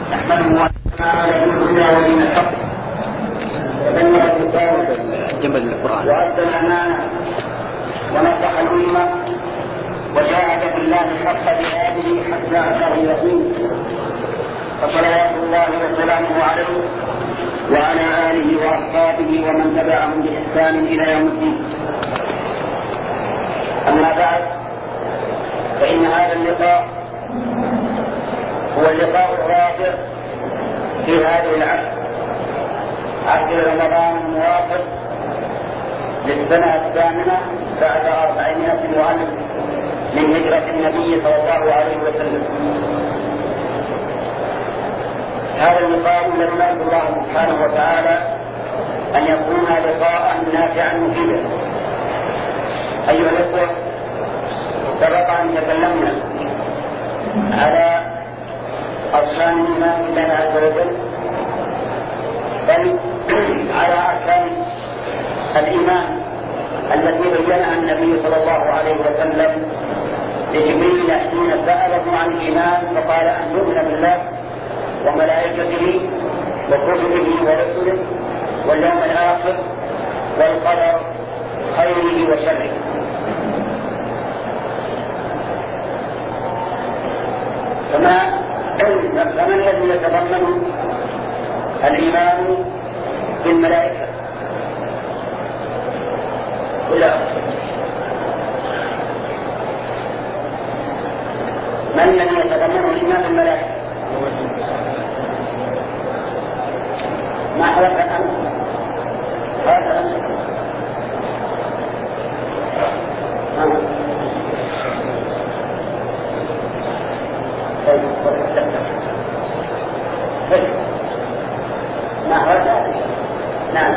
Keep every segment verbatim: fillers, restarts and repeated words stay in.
نحمده على الهدى ودين الحق وبلغ الرسالة وأدى الأمانة ونصح الأمة وجاهد بالله حق جهاده حتى أتاه اليقين، فصلوات الله وسلامه عليه وعلى آله وأصحابه ومن تبعهم بإحسان إلى يوم الدين. أما بعد، فإن هذا اللقاء هو اللقاء الرابع في هذه العشر عشر رمضان الموافق للسنة الثامنة بعد أربعمائة وألف من هجرة النبي صلى الله عليه وسلم. هذا اللقاء الذي نرجو الله سبحانه وتعالى أن يكون لقاء نافعا مفيدا. أيها الأخوة، سبق أن تكلمنا على أركان الإيمان بالله عز وجل، بل على أركان الإيمان التي بينها النبي صلى الله عليه وسلم لجبريل حين سأله عن الإيمان فقال أن نؤمن بالله وملائكته وكتبه ورسله واليوم الآخر والقدر خيره وشره. فما فما الذي يتضمن الإيمان بالملائكة؟ ولا ما الذي يتضمن الإيمان بالملائكة؟ ما حدث الأمر هذا الأمر ما هذا؟ نعم.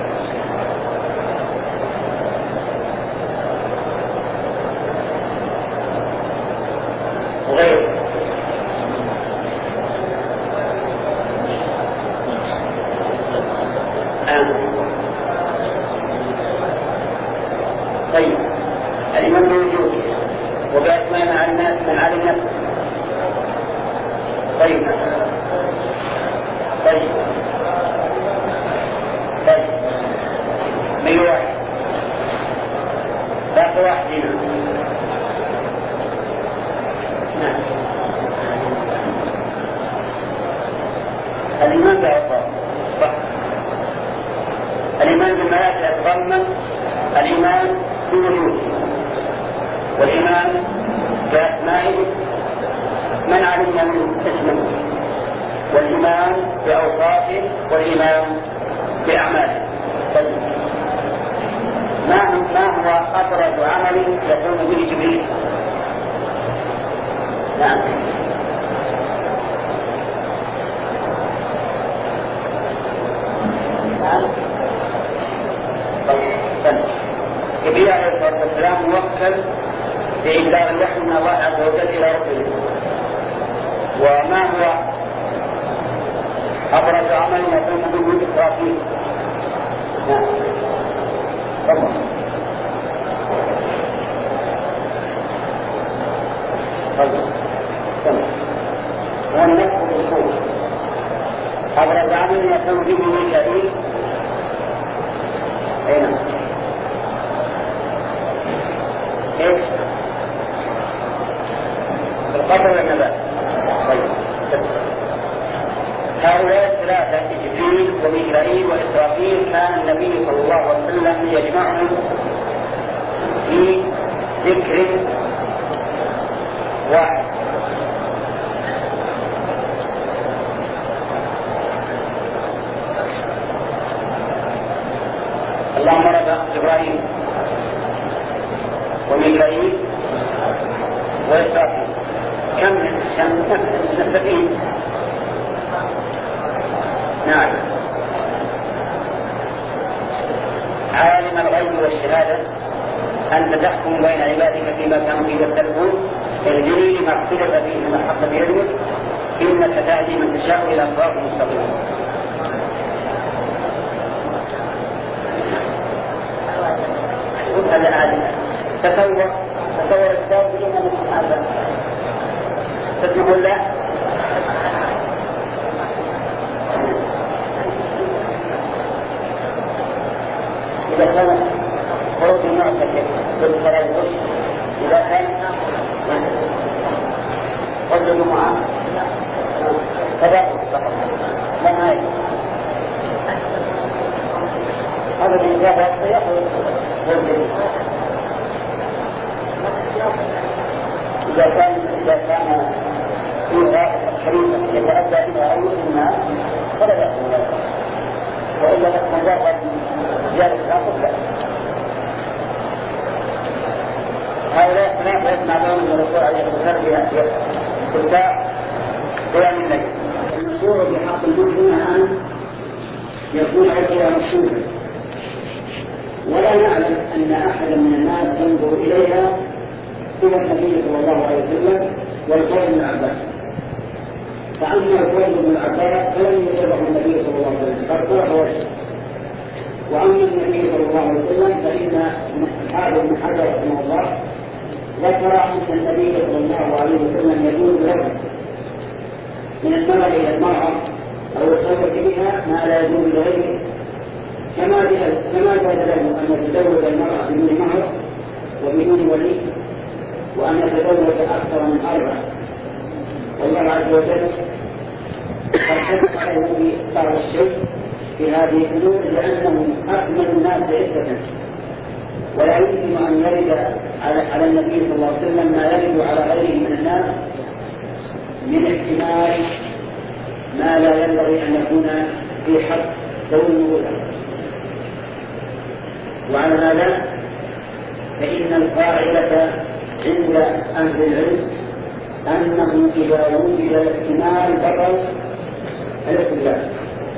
وغيره. طيب، الإيمان بالوجود وبأسماء مع الناس من عالم النفس. طيب طيب طيب من واحد باقي واحد هنا. نعم. الإيمان بالله صح. الإيمان بالملائكة يتضمن الإيمان بوجوده والإيمان بأسمائه من علمنا من اسمه والإيمان بأوصافه والإيمان بأعماله. ما ما هو أبرز عمل يقوم به جبريل؟ نعم. نعم. جبريل عليه الصلاة والسلام موكل بإبلاغ الوحي من الله عز وجل إلى رسله. وما هو أبرز عمل يقوم به إسرافيل؟ نعم. تفضل. تفضل. تفضل. هو النفس بالصوت. أبرز عمل يقوم به ميكائيل. أين؟ إيش؟ القدر والنبات. طيب. هؤلاء الثلاثة جبريل وميكائيل وإسرافيل كان النبي صلى الله عليه وسلم يجمعهم في ذكر واحد. اللهم رب إبراهيم وميكائيل وإسرافيل. كم نستفيد؟ نعم. عالم الغيب والشهادة أنت تحكم بين عبادك فيما كانوا فيه يختلفون اهدني لما اختلف فيه من الحق بيدك إنك تهدي من تشاء إلى صراط مستقيم. هذا عالم. تصور تصور الكتاب بدون أن تتعلم تسمع الله إذا كان خروج المعتكف بالتلبس إذا كان قبل الجمعة كذا فقط لا ما يجب هذا الإنجاب يأخذ إذا كان إذا كان فيها حريصا يتأدى إلى أي الناس فلا يأخذ ذلك وإلا مجرد زيادة الأخذ لا. هؤلاء ثلاثة يسمعون من الرسول عليه الصلاة والسلام باستفتاء قيام الليل. المشروع بحق المسلم أن يكون عقلها مشروعا ولا نعلم أن أحدا من الناس ينظر إليها إلى النبي صلى الله عليه وسلم والفضل بن عباس. فأما الفضل بن عباس فلم يشرح النبي صلى الله عليه وسلم فارتاح وجهه. وأما النبي صلى الله عليه وسلم فإن هذا ابن حجر رحمه الله ذكر أن النبي صلى الله عليه وسلم يجوز له من النظر إلى المرأة أو الصوت بها ما لا يجوز لغيره، كما كما جاز له أن يتزوج المرأة بدون مهر وبدون ولي، وأن يتزوج أكثر من أربعة. والله عز وجل قد حث عليه في بعض الشيء في هذه الأمور لأنهم أكمل الناس عزة، ولا يمكن أن يرد على النبي صلى الله عليه وسلم ما يرد على غيره من الناس من احتمال ما لا ينبغي أن يكون في حق ذوي النبوة. وعلى هذا فإن القاعدة عند أهل العلم أنه إذا وجد الاحتمال بطل الاختلاف.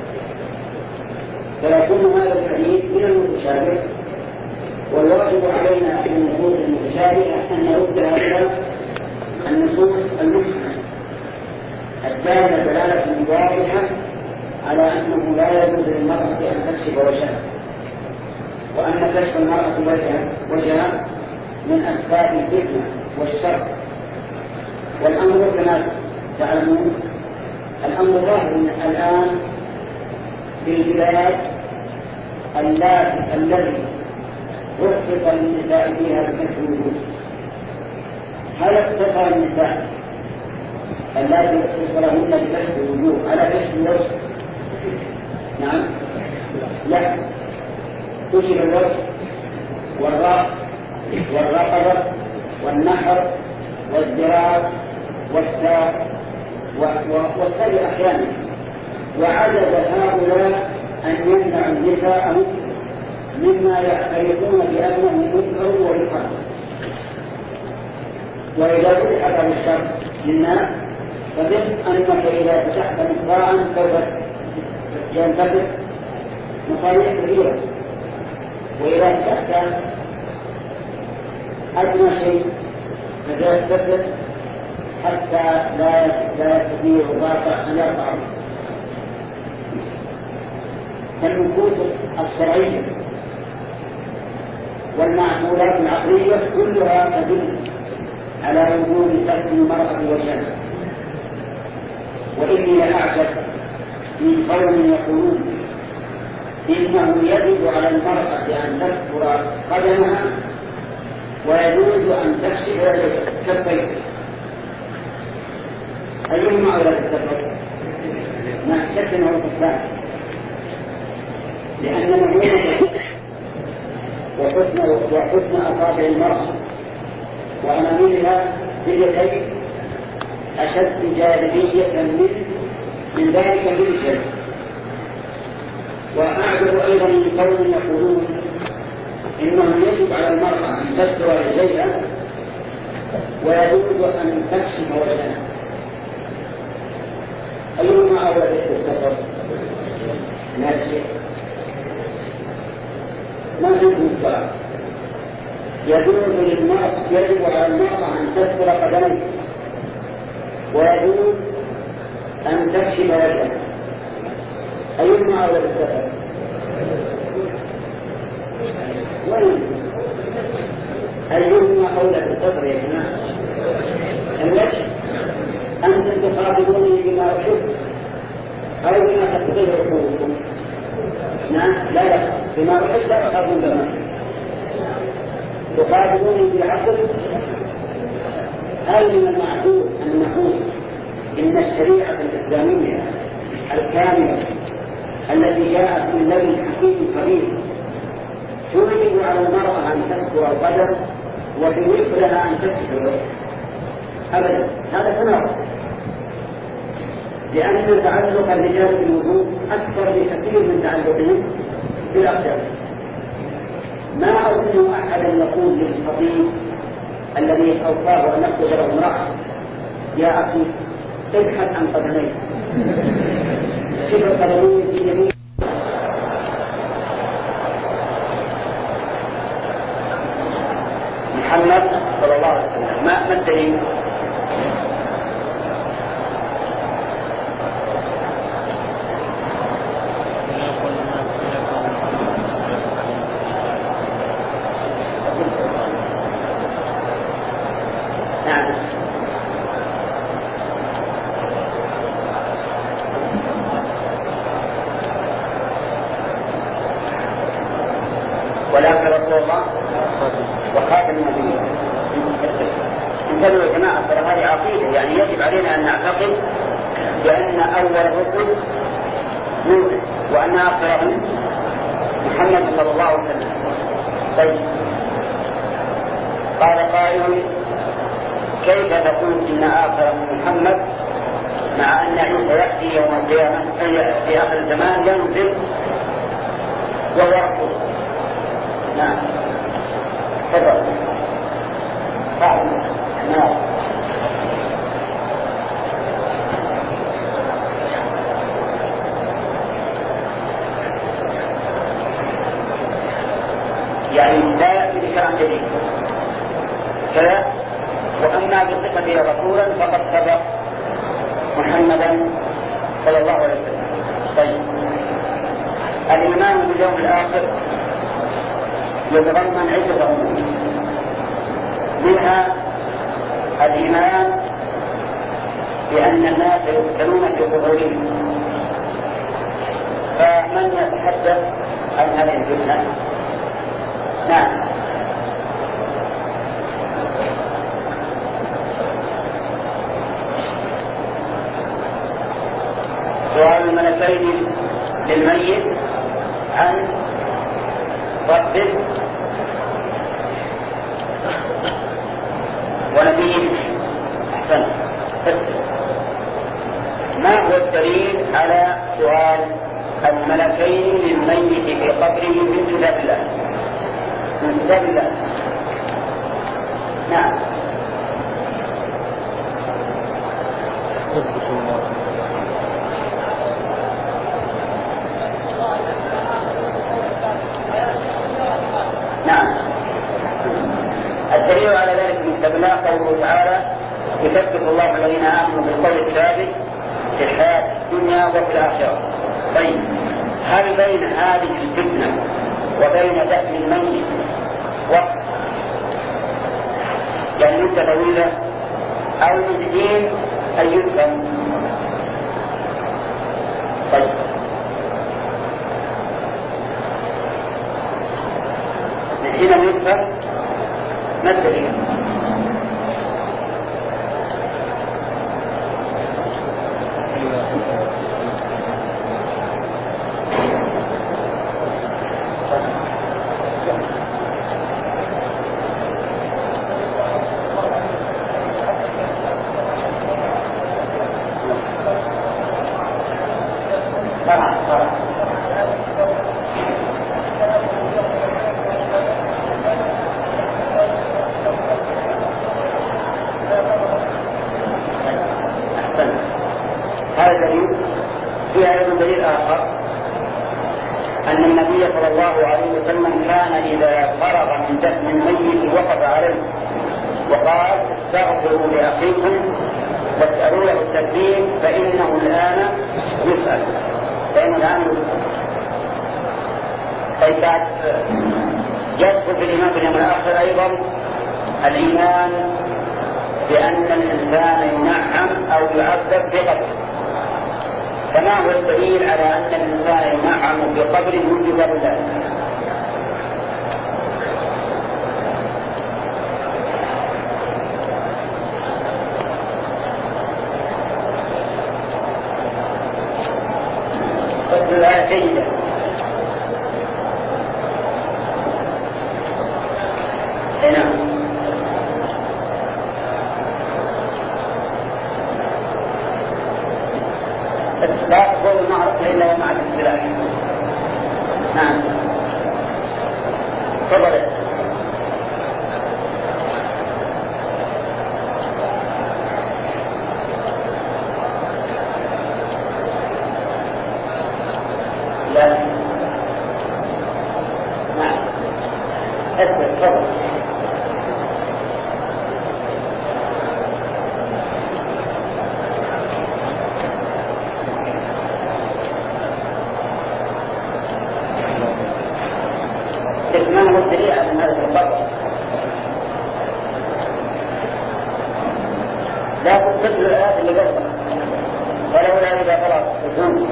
فيكون هذا الحديث من المتشابه، والواجب علينا في النصوص المتشابهة أن نردها إلى النصوص المحكمة الدالة دلالة واضحة على أنه لا يجوز للمرأة أن تكشف وجهها، وأن كشف المرأة وجهها من أسباب الفتنة والشر. والأمر كما تعلمون الأمر ظاهر الآن في البلاد التي رخص للنساء فيها بكشف الوجوه. هل اقتصر النساء التي رخص لهن بكشف الوجوه على كشف الوجه؟ نعم، لا، كشف الوجه والرأس والرقبة والنحر والذراع والساق والسبع أحيانا. وعدد هؤلاء أن يمنع النساء مما يعترفون بأنه منكر ويقال. وإذا فتح باب الشر للناس فبث أنك إذا فتحت مصراعا سوف ينفتح مصاريع كثيرة، وإذا فتحت أدنى شيء فسيستفد حتى لا لا يستطيع الواقع أن يرفعه. فالنصوص الشرعية والمعقولات العقلية كلها تدل على وجود كشف المرأة وجهها. وإني لأعجب من قوم يقولون إنه يجب على المرأة أن تستر قدمها ويجوز أن تكشف كفيها. أيهما أولى بالتفرق؟ ما شك أنه الإسلام، لأن معونة وحسن وحسن أصابع المرأة وأمامها باليدين أشد جاذبية من من ذلك بالجسد. وأعجب أيضا من قوم يقولون إنه يجب على المرأة أن تستر رجليها ويجوز أن تكشف وجهها. أيهما أولى بالتفرق؟ لا شيء، ما عندهم سؤال. يجوز للمرأة يجب على المرأة أن تستر قدميها ويجوز أن تكشف وجهها. أيهما أولى بالتفرق؟ أيهما أولى بالتفرق يا جماعة؟ الوجه. أنتم تخاطبوني بما أحب أو بما تقتضي عقولكم؟ نعم، لا لا بما يحب أصحاب الجماعة يقابلوني بالعقل. هل من المعقول أن نقول إن الشريعة الإسلامية الكاملة التي جاءت من لدن حكيم خبير توجب على المرأة أن تذكر القدر وتوجب لها أن تسكر؟ أبدا، هذا تناقض، لأن تعلق الرجال بالوجود أكثر بكثير من تعلقهم بالأقدار. ما أظن أحدا يقول للخطيب الذي أوصاه أن يخرج له امرأة يا أخي ابحث عن قدمين شبه القدمين في يمين. محمد صلى الله عليه وسلم ما ما الدليل؟ ولكن رسول الله وخاتم النبي. انتبهوا يا جماعة، ترى هذه عقيدة، يعني يجب علينا أن نعتقد بأن أول الرسل نوح وأن آخرهم محمد صلى الله عليه وسلم. طيب، قال قائل كيف تقول إن آخرهم محمد مع أن عيسى يأتي يوم القيامة في آخر الزمان ينزل وهو رسول؟ نعم تفضل. فعلا نعم. يعني لا يأتي بشرع جديد كذا. وأما بصفته رسولا فقد سبق محمدا صلى الله عليه وسلم. طيب، الإيمان باليوم الآخر يتضمن عدة أمور، منها الإيمان بأن الناس يفتنون في قبورهم. فمن يتحدث عن هذه الفتنة؟ نعم. سؤال الملكين للميت عن ربه ونبيه. أحسن. ما هو الدليل على سؤال الملكين للميت في قبره من كتاب الله؟ من كتاب الله. نعم. نعم. الدليل على ذلك من كتاب الله قوله تعالى يثبت الله الذين آمنوا بالقول الثابت في الحياة الدنيا وفي الآخرة. طيب، هل بين هذه الفتنة وبين دفن الميت وقت يعني مدة طويلة أو مدتين أن يدفن؟ طيب، حين يدفن ما الدليل؟ هذا دليل. فيها أيضا دليل آخر أن النبي صلى الله عليه وسلم كان إذا فرغ من دفن الميت وقف عليه وقال استغفروا لأخيكم واسألوا له التكليف فإنه الآن يسأل فإنه الآن يسأل. طيب، بعد يدخل في الإيمان باليوم الآخر أيضا الإيمان بأن الإنسان ينعم أو يعذب بقبره. فما هو الدليل على أن الإنسان ينعم بقبره من كتاب الله؟ جيدة. نعم. لا تقول المعرفة إلا ومع الاختلاف. نعم. تفضل. لا. نعم. أسمع. تفضل. ما هو الدليل على هذا القدر؟ لا تستدل الآيات اللي قبلها ولولا إذا طلعت الظلم.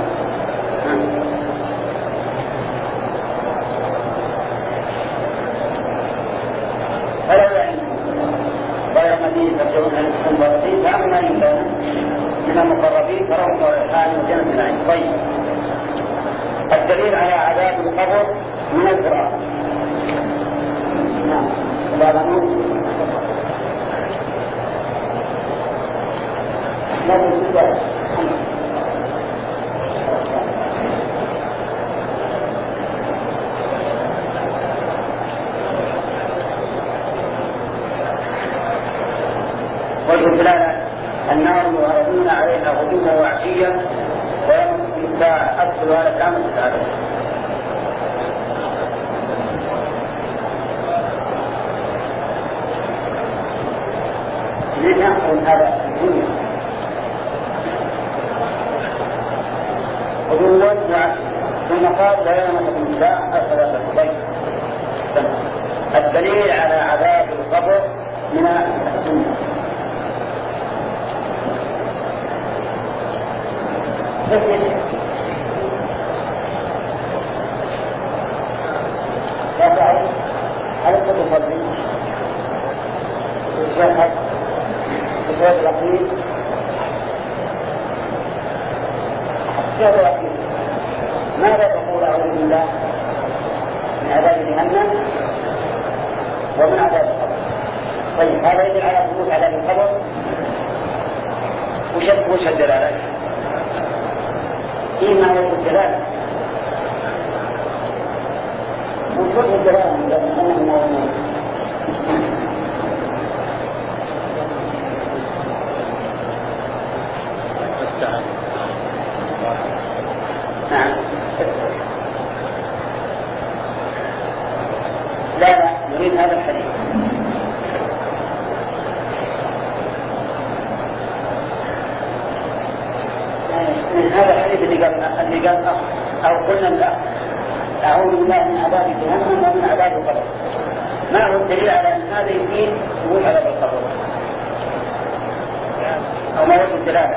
فلولا إن غير مدين ترجعون أن تكون ورقين فأما إن كان من المقربين فروح ورحان وجنة العين. طيب، الدليل على عذاب القبر من القرآن. نعم. لا بنون لا تنسى. وجه الدلالة النار يعرضون عليها غدوا وعشيا ويوم الساعة أدخل على كامل العالم. لن يأخذ هذا الدنيا غدوا وعشيا ثم قال ويوم تقوم الساعة أدخل على البيت. الدليل على عذاب القبر من السنة. لا تعرف هل تدخل الفضل الشاهد الشاهد الأخير الشاهد الأخير ماذا تقول أعوذ بالله من عذاب جهنم ومن عذاب القبر؟ طيب، هذا يدل على ثبوت عذاب القبر. وش الدلالة؟ إما وجه الدلالة وجه الدلالة لأنه موجود. نعم. لا لا نريد هذا الحديث. من هذا الحديث اللي قال اللي قال أو قلنا الأخ أعوذ بالله من عذاب جهنم ومن عذاب القبر. ما هو الدليل على أن هذا يفيد ثبوت عذاب القبر؟ أو ما وجه الدلالة؟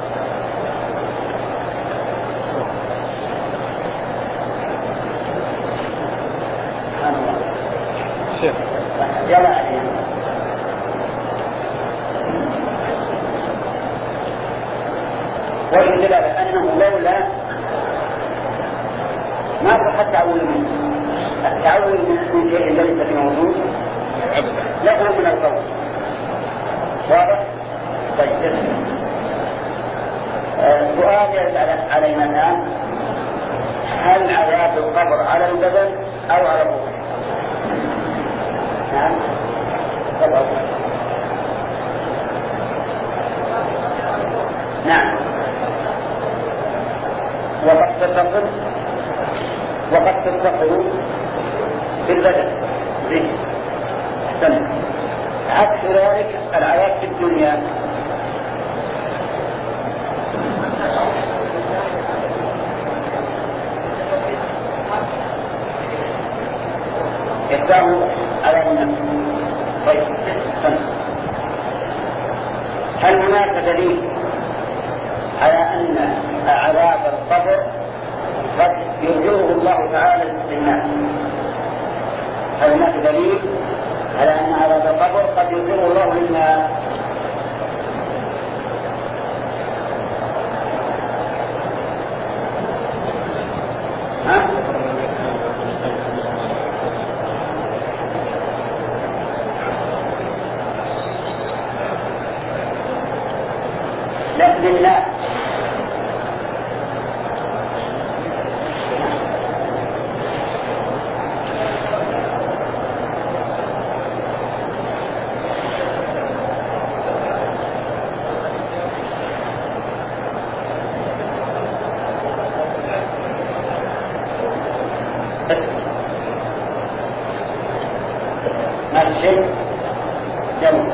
سبحان الله. شيخ. يلا علينا. وجه الدلالة أنه لولا ما صح التعوذ منه. التعوذ من شيء ليس بموجود لا يكون من القول. واضح؟ طيب. سؤال يسأل علينا الآن: هل عذاب القبر على البدن أو على الروح؟ نعم. تفضل. نعم. وقد تتصل وقد تتصل بالبدن به. احسن. عكس ذلك العذاب في الدنيا يدعو على النفس. طيب، احسن. هل هناك دليل على أن عذاب القبر قد يرجوه الله تعالى للناس؟ هل هناك دليل على أن عذاب القبر قد يرجوه الله للناس؟ شيء جميل.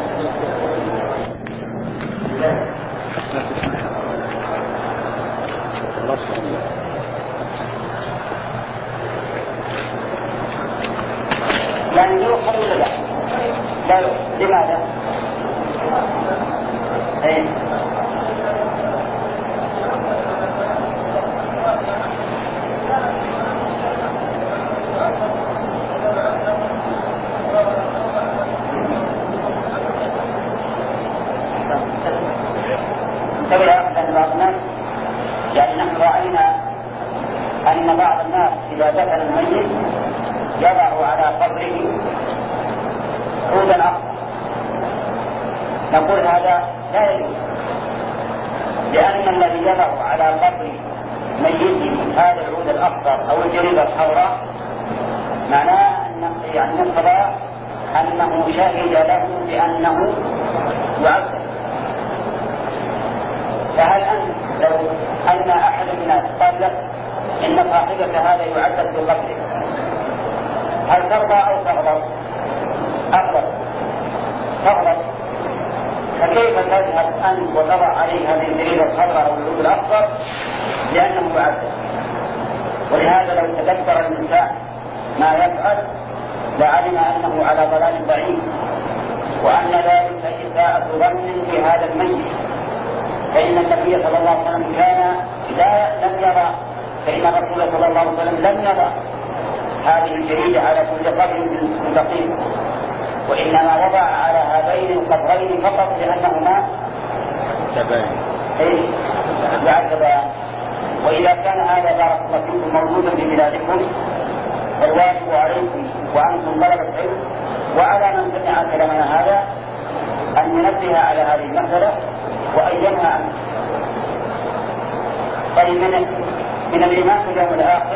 يعني يوصل ولا لا؟ لا يوصل. لماذا؟ ايه انتبه يا أخي بعض الناس، يعني نحن رأينا أن بعض الناس إذا دفن الميت يضع على قبره عودا أخضر. نقول هذا لا يجوز، لأن الذي يضع على قبر ميته هذا العود الأخضر أو الجريدة الحمراء معناه أن يعني يقتضى أنه شهد له بأنه يعذب. فهل أنت لو أن أحد الناس قال لك إن صاحبك هذا يعذب في قبره، هل ترضى أو تغضب؟ أغضب تغضب. فكيف تذهب أنت وتضع عليه هذه الجريدة الخضراء أو العود الأخضر لأنه يعذب؟ ولهذا لو تدبر الإنسان ما يفعل لعلم أنه على ضلال بعيد، وأن ذلك إساءة ظن بهذا الميت. فإن النبي صلى الله عليه وسلم كان لا لم يضع فإن الرسول صلى الله عليه وسلم لم يضع هذه الجريدة على كل قبر من دقيق، وإنما وضع على هذين القبرين فقط لأنهما إيه يعذبان. وإذا كان هذا بارك الله فيكم موجودا في بلادكم فالواجب عليكم وأنتم طلبة علم وعلى من سمع كلامنا هذا أن ينبه على هذه المسألة وأن ينهى عنها. طيب من من الإيمان باليوم الآخر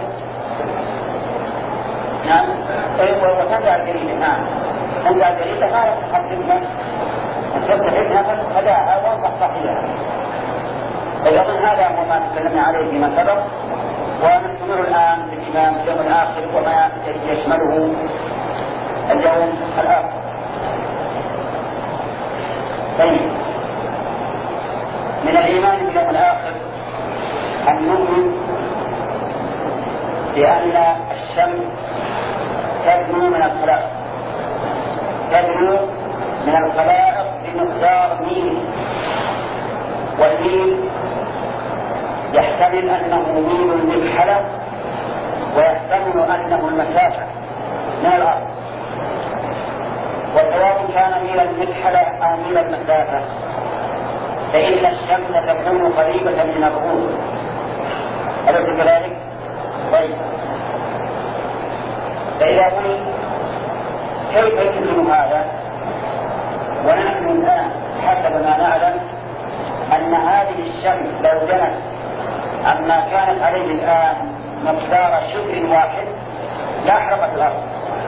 نعم وتنزع الجريدة. نعم تنزع الجريدة ما تقدمها تستفيدها فداها وانصح صاحبها. فيظن هذا هو ما تكلمنا عليه فيما سبق، ونستمر الآن بالإيمان باليوم الآخر وما يشمله اليوم الآخر. طيب من الإيمان باليوم الآخر أن نؤمن بأن الشمس تدنو من الخلائق تدنو من الخلائق بمقدار ميل، والميل يحتمل أنه ميل للحلق ويحتمل أنه المسافة من الأرض، وسواء كان ميلا للحلق أو ميل المسافة فإن الشمس تكون قريبة من الرؤوس. أليس كذلك؟ طيب فإذا قلت كيف يمكن هذا ونحن الآن حسب ما نعلم أن هذه الشمس لو جنت عما كانت عليه الآن مقدار شبر واحد لاحرقت الأرض،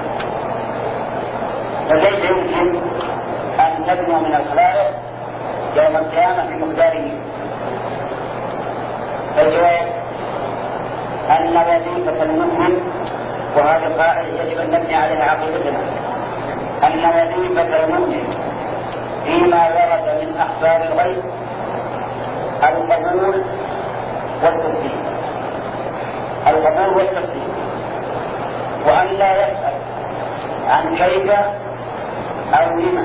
فكيف يمكن أن تدنو من الخلائق يوم القيامة في مقداره؟ فالجواب أن وظيفة المؤمن، وهذا قاعدة يجب أن نبني عليها عقيدتنا، أن وظيفة المؤمن فيما ورد من أخبار الغيب القبول والتصديق القبول والتصديق وأن لا يسأل عن كيف أو لما،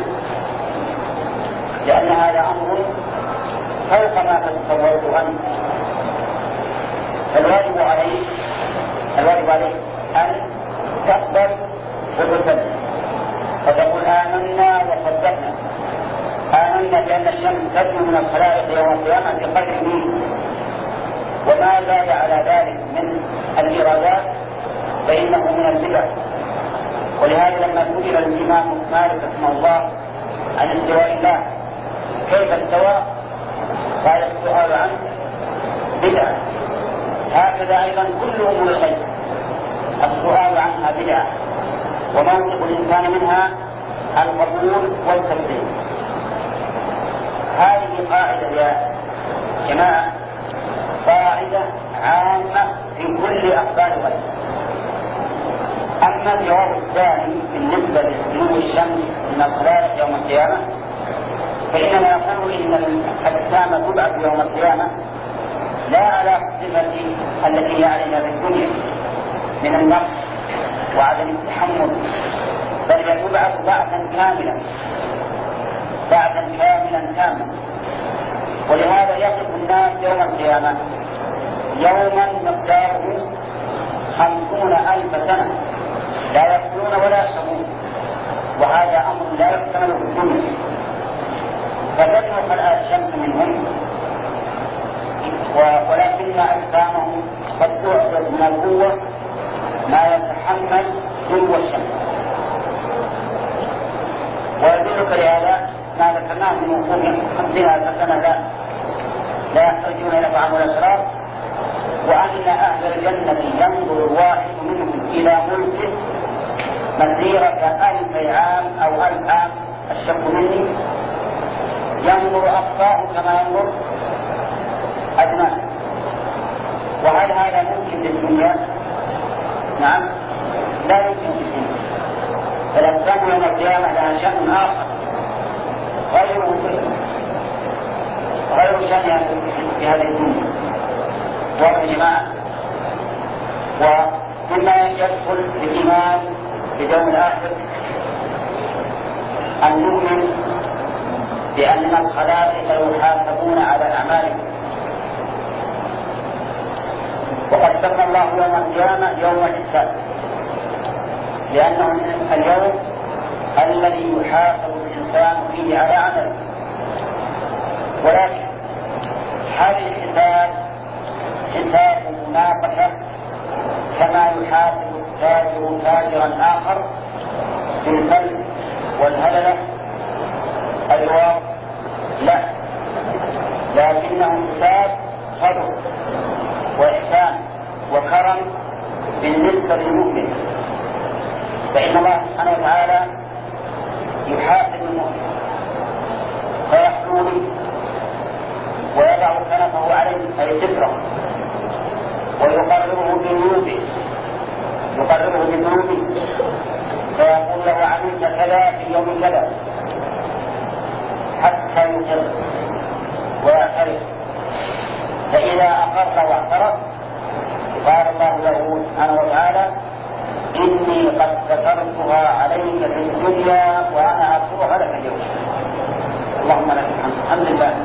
لأن هذا أمر فوق ما تتصوره أنت. الواجب عليه الواجب عليه أن تقبل وتسلم فتقول آمنا وصدقنا. آمنا بأن الشمس تدنو من الخلائق يوم القيامة بقدر ميل، وما زاد على ذلك من الإرادات فإنه من البدع. ولهذا لما سئل الإمام مالك رحمه الله عن استواء الله كيف استوى قال السؤال عنه بدعة. هكذا أيضا كل أمور الغيب السؤال عنها بدعة، وموقف الإنسان منها القبول والتصديق. هذه قاعدة يا جماعة، قاعدة عامة في كل أخبار الغيب. أما الجواب الثاني بالنسبة لطلوع الشمس من الخلائق يوم القيامة، فإننا نقول إن الأجسام تبعث يوم القيامة لا على الصفة التي هي عليها في الدنيا من النقص وعدم التحمل، بل تبعث بعثا كاملا بعثا كاملا كاملا. ولهذا يصف الناس يوم القيامة يوما مقداره خمسون ألف سنة لا يأكلون ولا يشربون، وهذا أمر لا يحتمل في الدنيا. فتدنو خلال الشمس منهم، ولكن أجسامهم قد تعطت من القوة ما يتحمل دنو الشمس. ويدلك لهذا ما ذكرناه من وقوع خمسين ألف سنة لا لا يحتاجون إلى طعام ولا شراب، وأن أهل الجنة ينظر الواحد منهم إلى ملكه مسيرة ألف عام أو ألف عام الشك مني، ينظر أقصاه كما ينظر أدناه. وهل هذا ممكن للدنيا؟ نعم، لا يمكن للدنيا. فالأجسام يوم القيامة لها شأن آخر غير غير شأنها في هذه الدنيا. واضح يا جماعة؟ ومما يدخل في الإيمان باليوم الآخر أن نؤمن بأن الخلائق يحاسبون على أعمالهم. وقد سمى الله يوم القيامة يوم الحساب، لأنه اليوم الذي يحاسب الإنسان فيه على عمله. ولكن هذا الحساب حساب مناقشة كما يحاسب التاجر تاجرا آخر بالفلس والهللة الواو، لا، لكنه حساب صدق وإحسان وكرم بالنسبة للمؤمن. فإن الله سبحانه وتعالى يحاسب المؤمن فيحلوه ويضع كنفه عليه أي ستره، ويقرره بذنوبه يقرره بذنوبه فيقول له عملت كذا في يوم كذا حتى يقر ويعترف. فإذا أقر واعترف قال الله له سبحانه وتعالى إني قد سترتها عليك في الدنيا وأنا أغفرها لك اليوم. اللهم لك الحمد. الحمد لله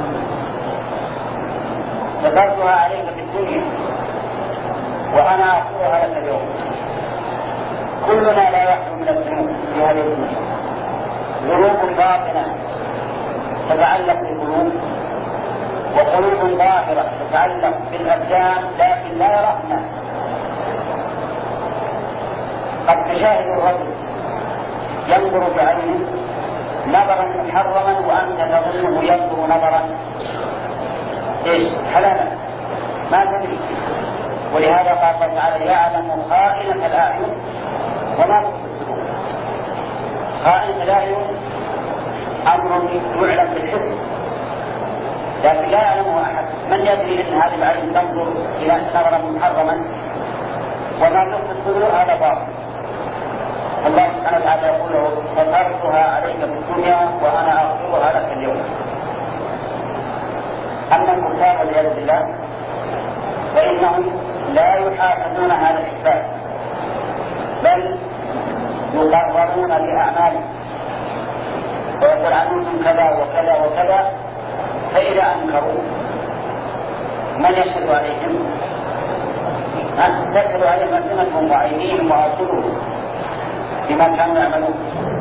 سترتها عليك في الدنيا وأنا أغفرها لك اليوم. كلنا لا يخلو من الذنوب في هذه الدنيا، ذنوب باطنة تتعلق بالقلوب، وقلوب ظاهرة تتعلق بالأبدان لكن لا يراها الناس. قد تشاهد الرجل ينظر بعينه نظرا محرما وأنت تظنه ينظر نظرا ايش حلالا ما تدري. ولهذا قال الله تعالى يعلم خائنة الأعين وما تخفي الصدور. خائنة الأعين أمر يعلم بالحس لكن لا يعلمه أحد. من يدري أن هذه العين تنظر إلى نظرا محرما وما تخفي الصدور؟ هذا باطل. الله سبحانه وتعالى يقول له سترتها عليك في الدنيا وأنا أغفرها لك اليوم. أما الكفار والعياذ بالله فإنهم لا يحاسبون هذا الحساب، بل يقررون بأعمالهم ويقول عنهم كذا وكذا وكذا. فإذا أنكروا من يشهد عليهم؟ أن تشهد عليهم ألسنتهم وأيديهم وأرجلهم بما كانوا يعملون.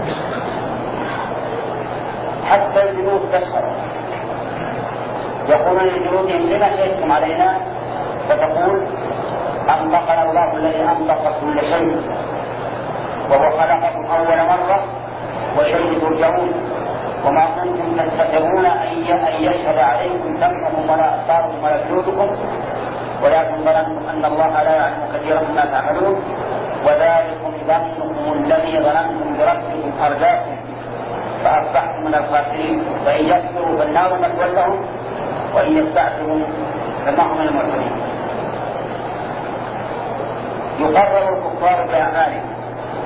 حتى الجنود تشهد، يقولون لجنودهم لما شهدتم علينا؟ فتقول أنطقنا الله الذي أنطق كل شيء وهو خلقكم أول مرة وإليه ترجعون وما كنتم تستترون أن يشهد عليكم سمعكم ولا أبصاركم ولا جلودكم ولكن ظننتم أن الله لا يعلم كثيرا مما تعملون وذلكم ظنكم الذي ظننتم بربكم أرداكم فأصبحتم من الخاسرين. فإن يكفروا فالنار مثوى لهم وإن يستعفروا فما هم من المعتدين. يقرر الكفار بأعمالهم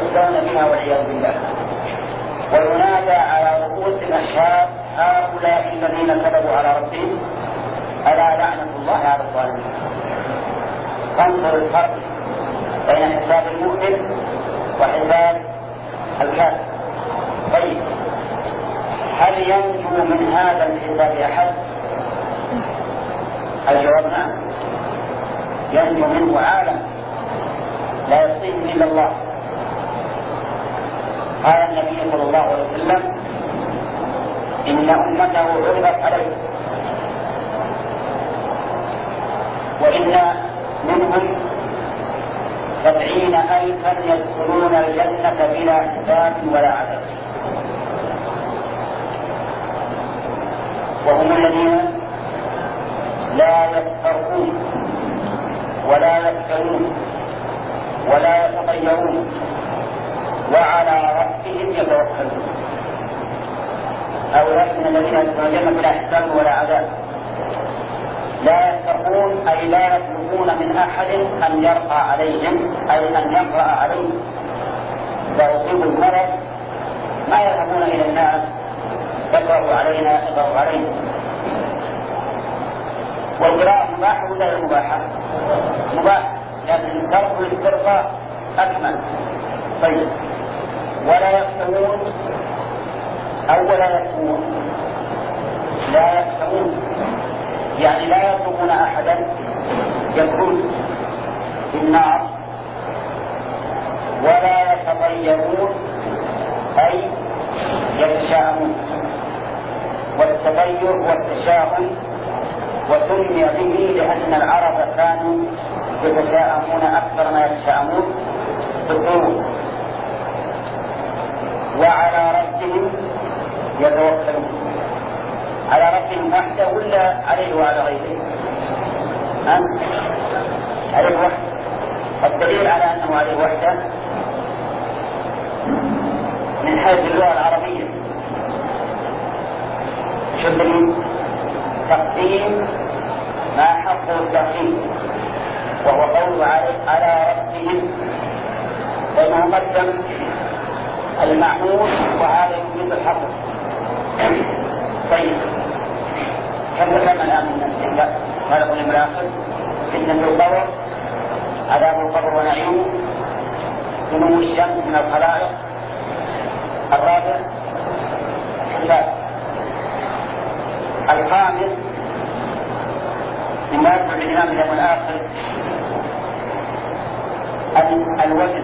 يجزون بها والعياذ بالله. وينادى على رؤوس الأشهاد هؤلاء الذين كذبوا على ربهم ألا لعنة الله على الظالمين. فانظر الفرق بين حساب المؤمن وحساب الكافر. طيب هل ينجو من هذا الحساب أحد؟ الجواب نعم، ينجو منه عالم لا يصيب إلا الله. قال النبي صلى الله عليه وسلم إن أمته عرضت عليه وإن منهم سبعين ألفا يدخلون الجنة بلا حساب ولا عذاب، وهم الذين لا يسخرون ولا يفترون ولا يتطيرون وعلى ربهم يتوكلون. هؤلاء من الذين يدخلون الجنة بلا حساب ولا عذاب. لا يسترقون أي لا يطلبون من أحد أن يرقى عليهم أي أن يقرأ عليهم. إذا أصيبوا المرض ما يذهبون إلى الناس يقرأوا علينا يقرأوا علينا. والقراءة مباحة ولا مباحة؟ مباح، لكن ترك الاسترقاء أكمل. طيب ولا يفترون أو ولا يفترون؟ لا يفترون يعني لا يطلبون أحدا يدخل في النار، ولا يتطيرون أي يتشاءمون. والتطير والتشاؤم وسمي به لأن العرب كانوا يتشاءمون أكثر ما يتشاءمون بالطول. وعلى ربهم يتوكلون. على ربهم وحده ولا عليه وعلى غيره؟ ها؟ عليه وحده. الدليل على أنه عليه وحده من حيث اللغة العربية شو الدليل؟ تقديم ما حقه التقديم، وهو قول على ربهم، وما قدم المعمول وهذا يفيد الحصر. طيب كم تكلم الآن من الناس؟ هذا هو الآخر فتنة القبر، عذاب القبر ونعيمه، نمو الشمس من الخلائق. الرابع حساب. الخامس مما يدعو الإمام اليوم الآخر الوزن.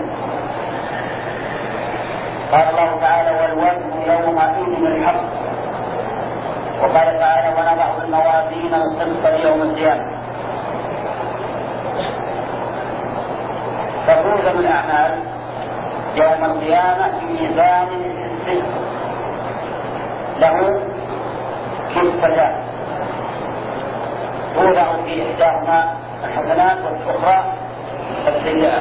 قال الله تعالى والوزن يومئذ الحق، وقال تعالى ونضع الموازين القسط ليوم القيامة. فتوزن الأعمال يوم القيامة بميزان القسط له كفتان، توضع في إحداهما الحسنات والأخرى السيئات.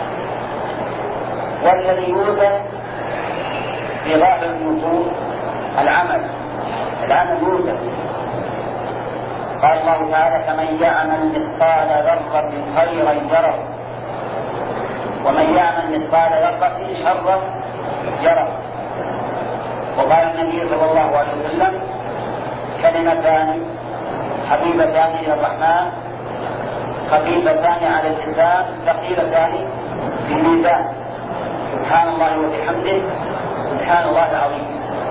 والذي يوزن في ظاهر النصوص العمل العمل يوزن. قال الله تعالى فمن يعمل مثقال ذرة خيرا يره ومن يعمل مثقال ذرة شرا يره. وقال النبي صلى الله عليه وسلم كلمتان حبيبتان إلى الرحمن خفيفتان على اللسان ثقيلتان في الميزان سبحان الله وبحمده سبحان الله العظيم.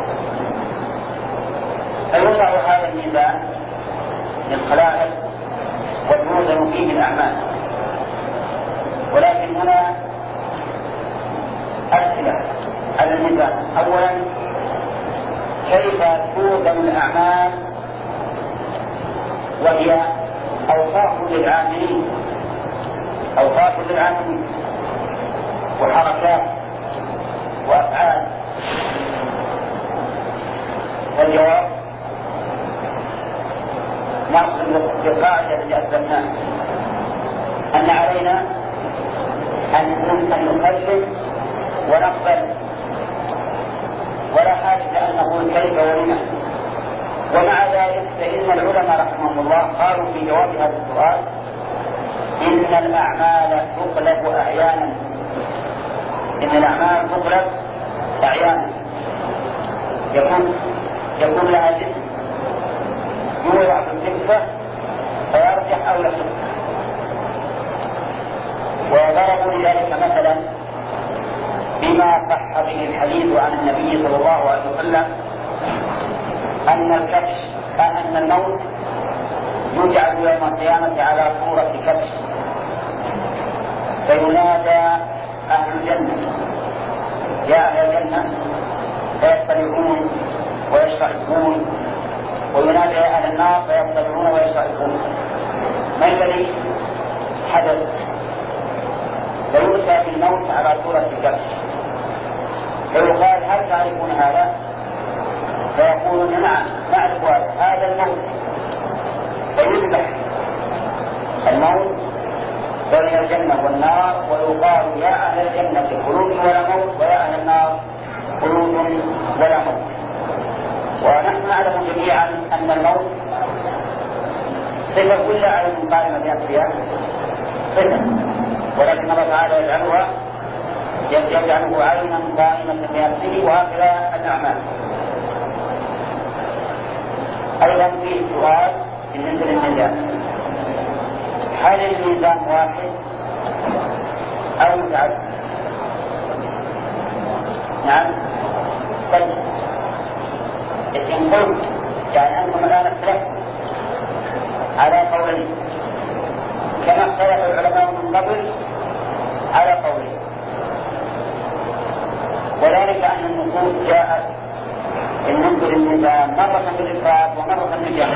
فيوضع هذا الميزان للخلائق وتوزن فيه الأعمال. ولكن هنا أسئلة على الميزان. أولا كيف توزن الأعمال وهي أوصاف للعاملين أوصاف للعاملين وحركات وأفعال؟ والجواب نأخذ بالقاعدة التي أسلمناها أن علينا أن نسلم ونقبل ولا حاجة أن نقول كيف ولما. ومع ذلك فإن العلماء رحمهم الله قالوا في جواب هذا السؤال إن الأعمال تقلب أحيانا إن الأعمال تطلب أعيانا، يكون يكون لها جسم يوضع في الكفة فيرجح أو يصف. وضربوا لذلك مثلا بما صح به الحديث عن النبي صلى الله عليه وسلم أن الكبش أن الموت يجعل يوم القيامة على صورة كبش، فينادى أهل الجنة يا أهل الجنة فيطلعون ويشرعون، وينادى يا أهل النار فيطلعون ويشرعون. ما الذي حدث؟ فيؤتى بالموت على صورة كبش، فيقال هل تعرفون هذا؟ فيقولون نعم نعرف هذا، هذا الموت. فيذبح الموت بين الجنة والنار ويقال يا أهل الجنة خلود ولا موت، ويا أهل النار خلود ولا موت. ونحن نعلم جميعا أن الموت صفة كل عين قائمة بنفسها صفة، ولكن الله تعالى يجعلها يجعله عينا قائمة بنفسه، وهكذا الأعمال. أيضا فيه سؤال بالنسبة للميزان، هل الميزان واحد أو متعدد؟ نعم. طيب إن قلت يعني أنتم الآن اختلفتم على قولين كما اختلف العلماء من قبل على قولين، وذلك أن النصوص جاءت بالنسبة للميزان مرة بالإفراد ومرة بالجمع.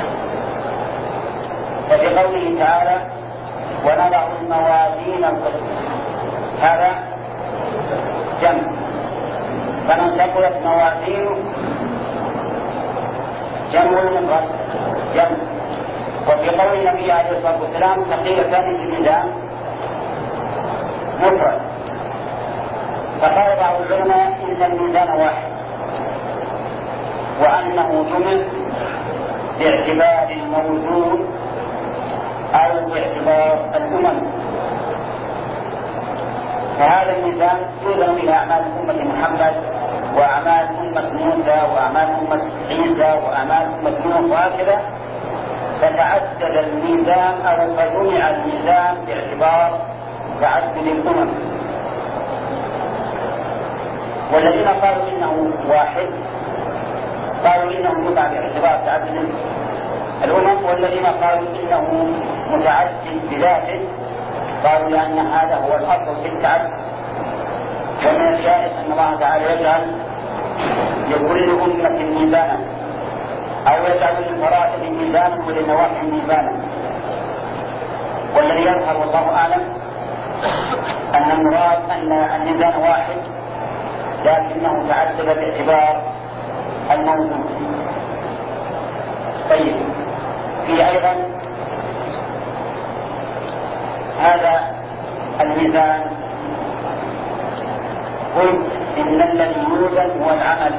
ففي قوله تعالى ونضع الموازين القسط هذا جمع، فمن ثقلت موازينه جمع المفرد جمع. وفي قول النبي عليه الصلاة والسلام ثقيل ثاني في الميزان مفرد. فقال بعض العلماء إن الميزان واحد، وأنه جمع باعتبار الموجود أو باعتبار الأمم. فهذا الميزان يوزن به أعمال أمة محمد وأعمال أمة موسى وأعمال أمة عيسى وأعمال أمة نوح وهكذا، فتعدد الميزان أو فجمع الميزان باعتبار تعدد الأمم. والذين قالوا إنه واحد قالوا إنه يوضع باعتبار تعدد الأمم، والذين قالوا إنه متعدد بذاته قالوا لأن هذا هو الأصل في التعدد. ومن الجائز أن الله تعالى يجعل لكل أمة ميزانا أو يجعل للفرائض ميزانا وللنوافل ميزانا. والذي يظهر والله أعلم أن المراد أن الميزان واحد لكنه تعدد باعتبار الموجود. طيب في أيضا هذا الميزان قلت إن الذي يوزن هو العمل،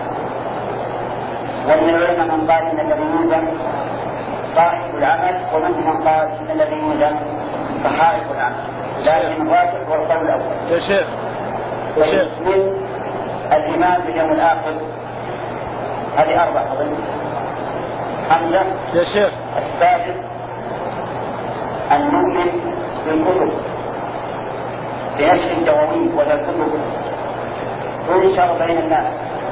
ومن العلماء من قال إن الذي يوزن صاحب العمل، ومن من قال إن الذي يوزن صحائف العمل، لكن الراجح هو القول الأول. يا شيخ يا شيخ من الإيمان باليوم الآخر هذه أربع أظن خمسة. يا شيخ السادس أن نؤمن بالكتب بنشر الدواوين ولا الكتب تنشر بين الناس،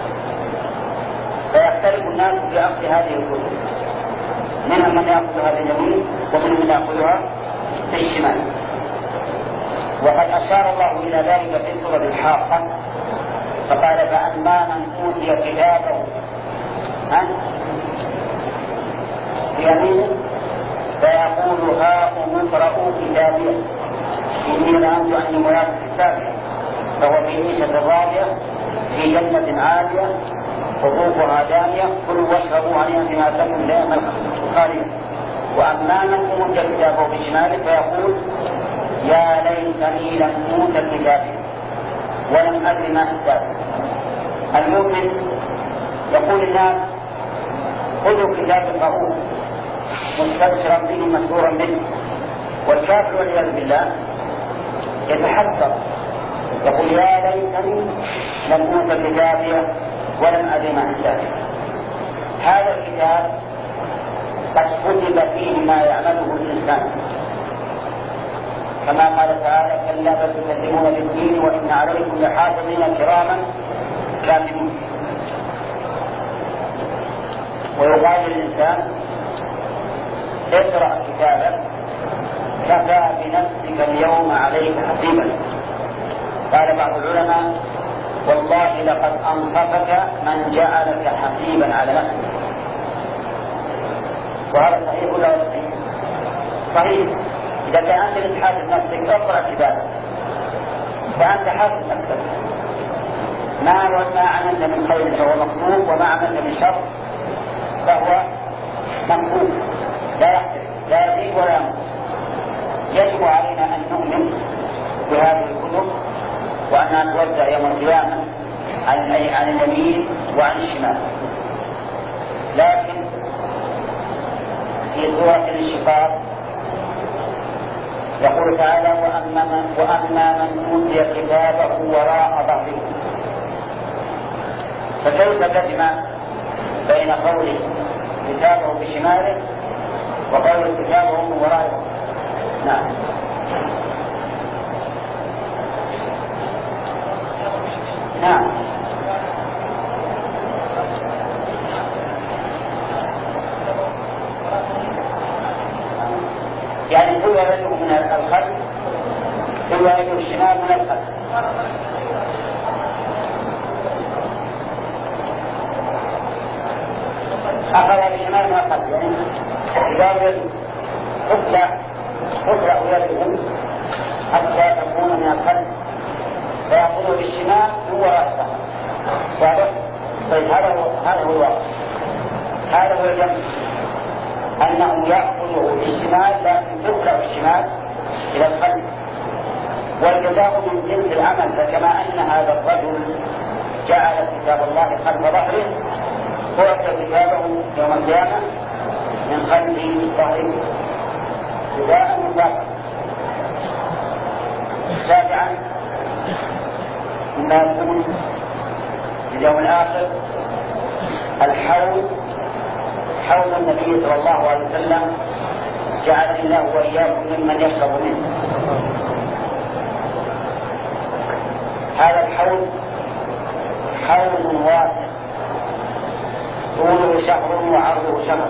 فيختلف الناس في أخذ هذه الكتب، منهم من يأخذها باليمين ومنهم من يأخذها بالشمال. وقد أشار الله إلى ذلك في سورة الحاقة فقال فأما من أوتي كتابه بيمينه فيقول هاؤم اقرءوا كتابيه إني ظننت أني ملاق حسابي فهو في عيشة راضية في جنة عالية قطوفها دانية كلوا واشربوا هنيئا بما أسلفتم لا يوم القيامة. وأما من أوتي كتابه بشماله فيقول يا ليتني لم أوت كتابي ولم أدر ما حسابي. المؤمن يقول الناس خذوا كتاب اقرؤوه مستبشرا به مسرورا به، والكافر والعياذ بالله يتحسر يقول يا ليتني لم أوت كتابيه ولم أدر ما حسابيه. هذا الكتاب قد كتب فيه ما يعمله الإنسان، كما قال تعالى كلا بل تكذبون بالدين وإن عليكم لحافظين كراما كاتبين. ويقال للإنسان اقرأ كتابك كفى بنفسك اليوم عليك حسيبا. قال بعض العلماء والله لقد أنصفك من جعلك حسيبا على نفسك. وهذا صحيح ولا صحيح؟ صحيح. إذا كان أنت لتحاسب نفسك اقرأ كتابك فأنت حاسب نفسك، ما ما عملت من خير فهو مكتوب وما عملت من شر فهو مكتوب لا يحدث لا يزيد ولا ينقص. يجب علينا أن نؤمن بهذه الكتب وأنها توزع يوم القيامة عن اليمين وعن الشمال. لكن في سورة الانشقاق يقول تعالى وأما من, وأما من أوتي كتابه وراء ظهره. فكيف تجمع بين قوله كتابه بشماله وقوله كتابه من وراءه؟ نعم. نعم. يعني هو يده من الخلف هو يده الشمال من الخلف. أخذ بشمال من الخلف يعني إذا يده تطلع تطلع يده حتى تكون من الخلف فيأخذه بالشمال هو رأسه. واضح؟ طيب هذا هو هذا هو الواقع. هذا هو الجمع أنه يأخذه بالشمال لكن تطلع الشمال إلى الخلف. والجزاء من جنس العمل. فكما أن هذا الرجل جعل كتاب الله خلف ظهره وأعطى كتابه يوم القيامة من خلف ظهره جزاء مكافأة. سابعا مما يكون في اليوم الآخر الحوض حوض النبي صلى الله عليه وسلم جعلني الله وإياكم ممن يشرب منه. هذا الحوض حوض واسع طوله شهر وعرضه شهر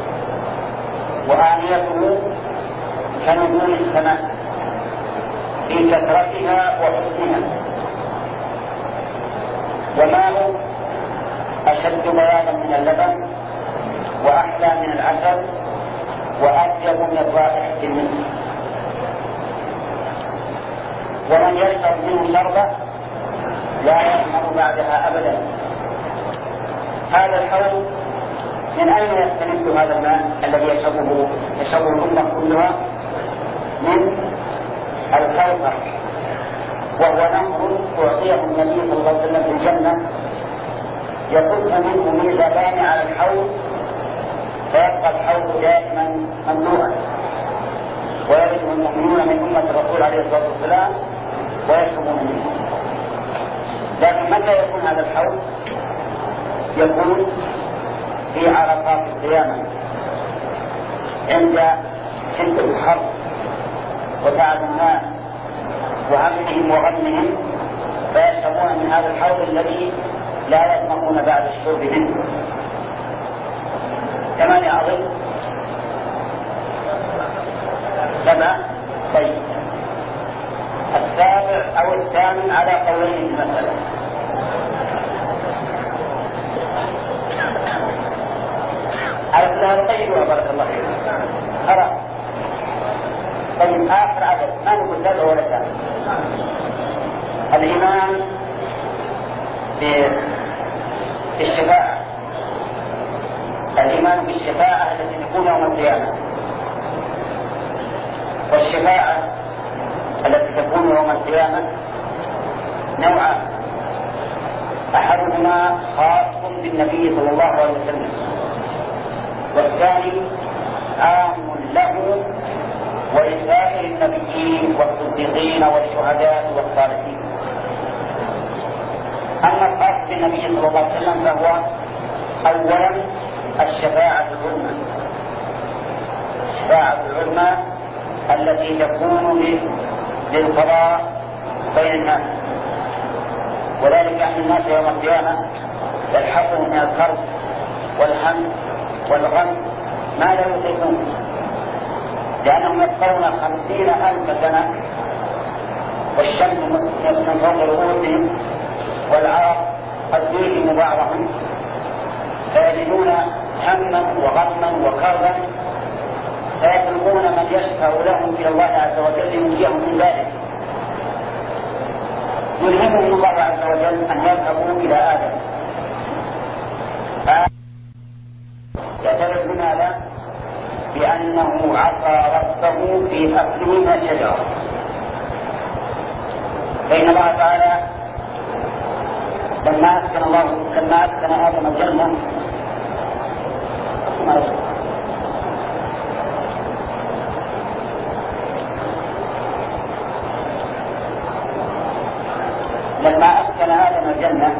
وآنيته كنجوم السماء في كثرتها وحسنها، وماء أشد بياضا من اللبن وأحلى من العسل وأطيب من رائحة المسك. ومن يشرب منه شربة لا يظمأ بعدها أبدا. هذا الحوض من أين يستمد هذا الماء الذي يشربه يشربه الأمة كلها؟ من الكوثر، وهو نهر أعطيه النبي صلى الله عليه وسلم في الجنة يصب منه ميزابان على الحوض فيبقى الحوض دائما مملوءا ويرده المؤمنون من أمة الرسول عليه الصلاة والسلام ويشربون منه. لكن متى يكون هذا الحوض؟ يكون في عرفات القيامة عند شدة الحر وتعب الناس وهمهم وغمهم فيشربون من هذا الحوض الذي لا يظمؤون بعد الشرب منه. ثمانية أظن سبعة. طيب السابع أو الثامن على قولين في المسألة. على كلها طيبها بارك الله فيك. أرى طيب آخر عدد ما نقول سبع ولا ثامن. الإيمان بالشفاعة، الإيمان بالشفاعة التي تكون يوم القيامة. والشفاعة التي تكون يوم القيامة نوعان، أحدهما خاص بالنبي صلى الله عليه وسلم والثاني عام له ولسائر النبيين والصديقين والشهداء والصالحين. أما الخاص بالنبي صلى الله عليه وسلم فهو أولا الشفاعة العظمى، الشفاعة العظمى التي تكون للقضاء بين الناس، وذلك أن الناس يوم القيامة يلحقهم من الكرب والهم والغم ما لا يطيقون، لأنهم يبقون خمسين ألف سنة والشمس من فوق رؤوسهم والعرق قد يلهم بعضهم، فيجدون هما وغما وكربا، فيطلبون من يشفع لهم إلى الله عز وجل لينجيهم من ذلك. يلهمهم الله عز وجل أن يذهبوا إلى آدم. يعترف بماذا؟ بأنه عصى ربه في أكله من الشجرة، فإن الله تعالى لما أسكن الله لما أسكن آدم الجنة لما أسكن آدم الجنة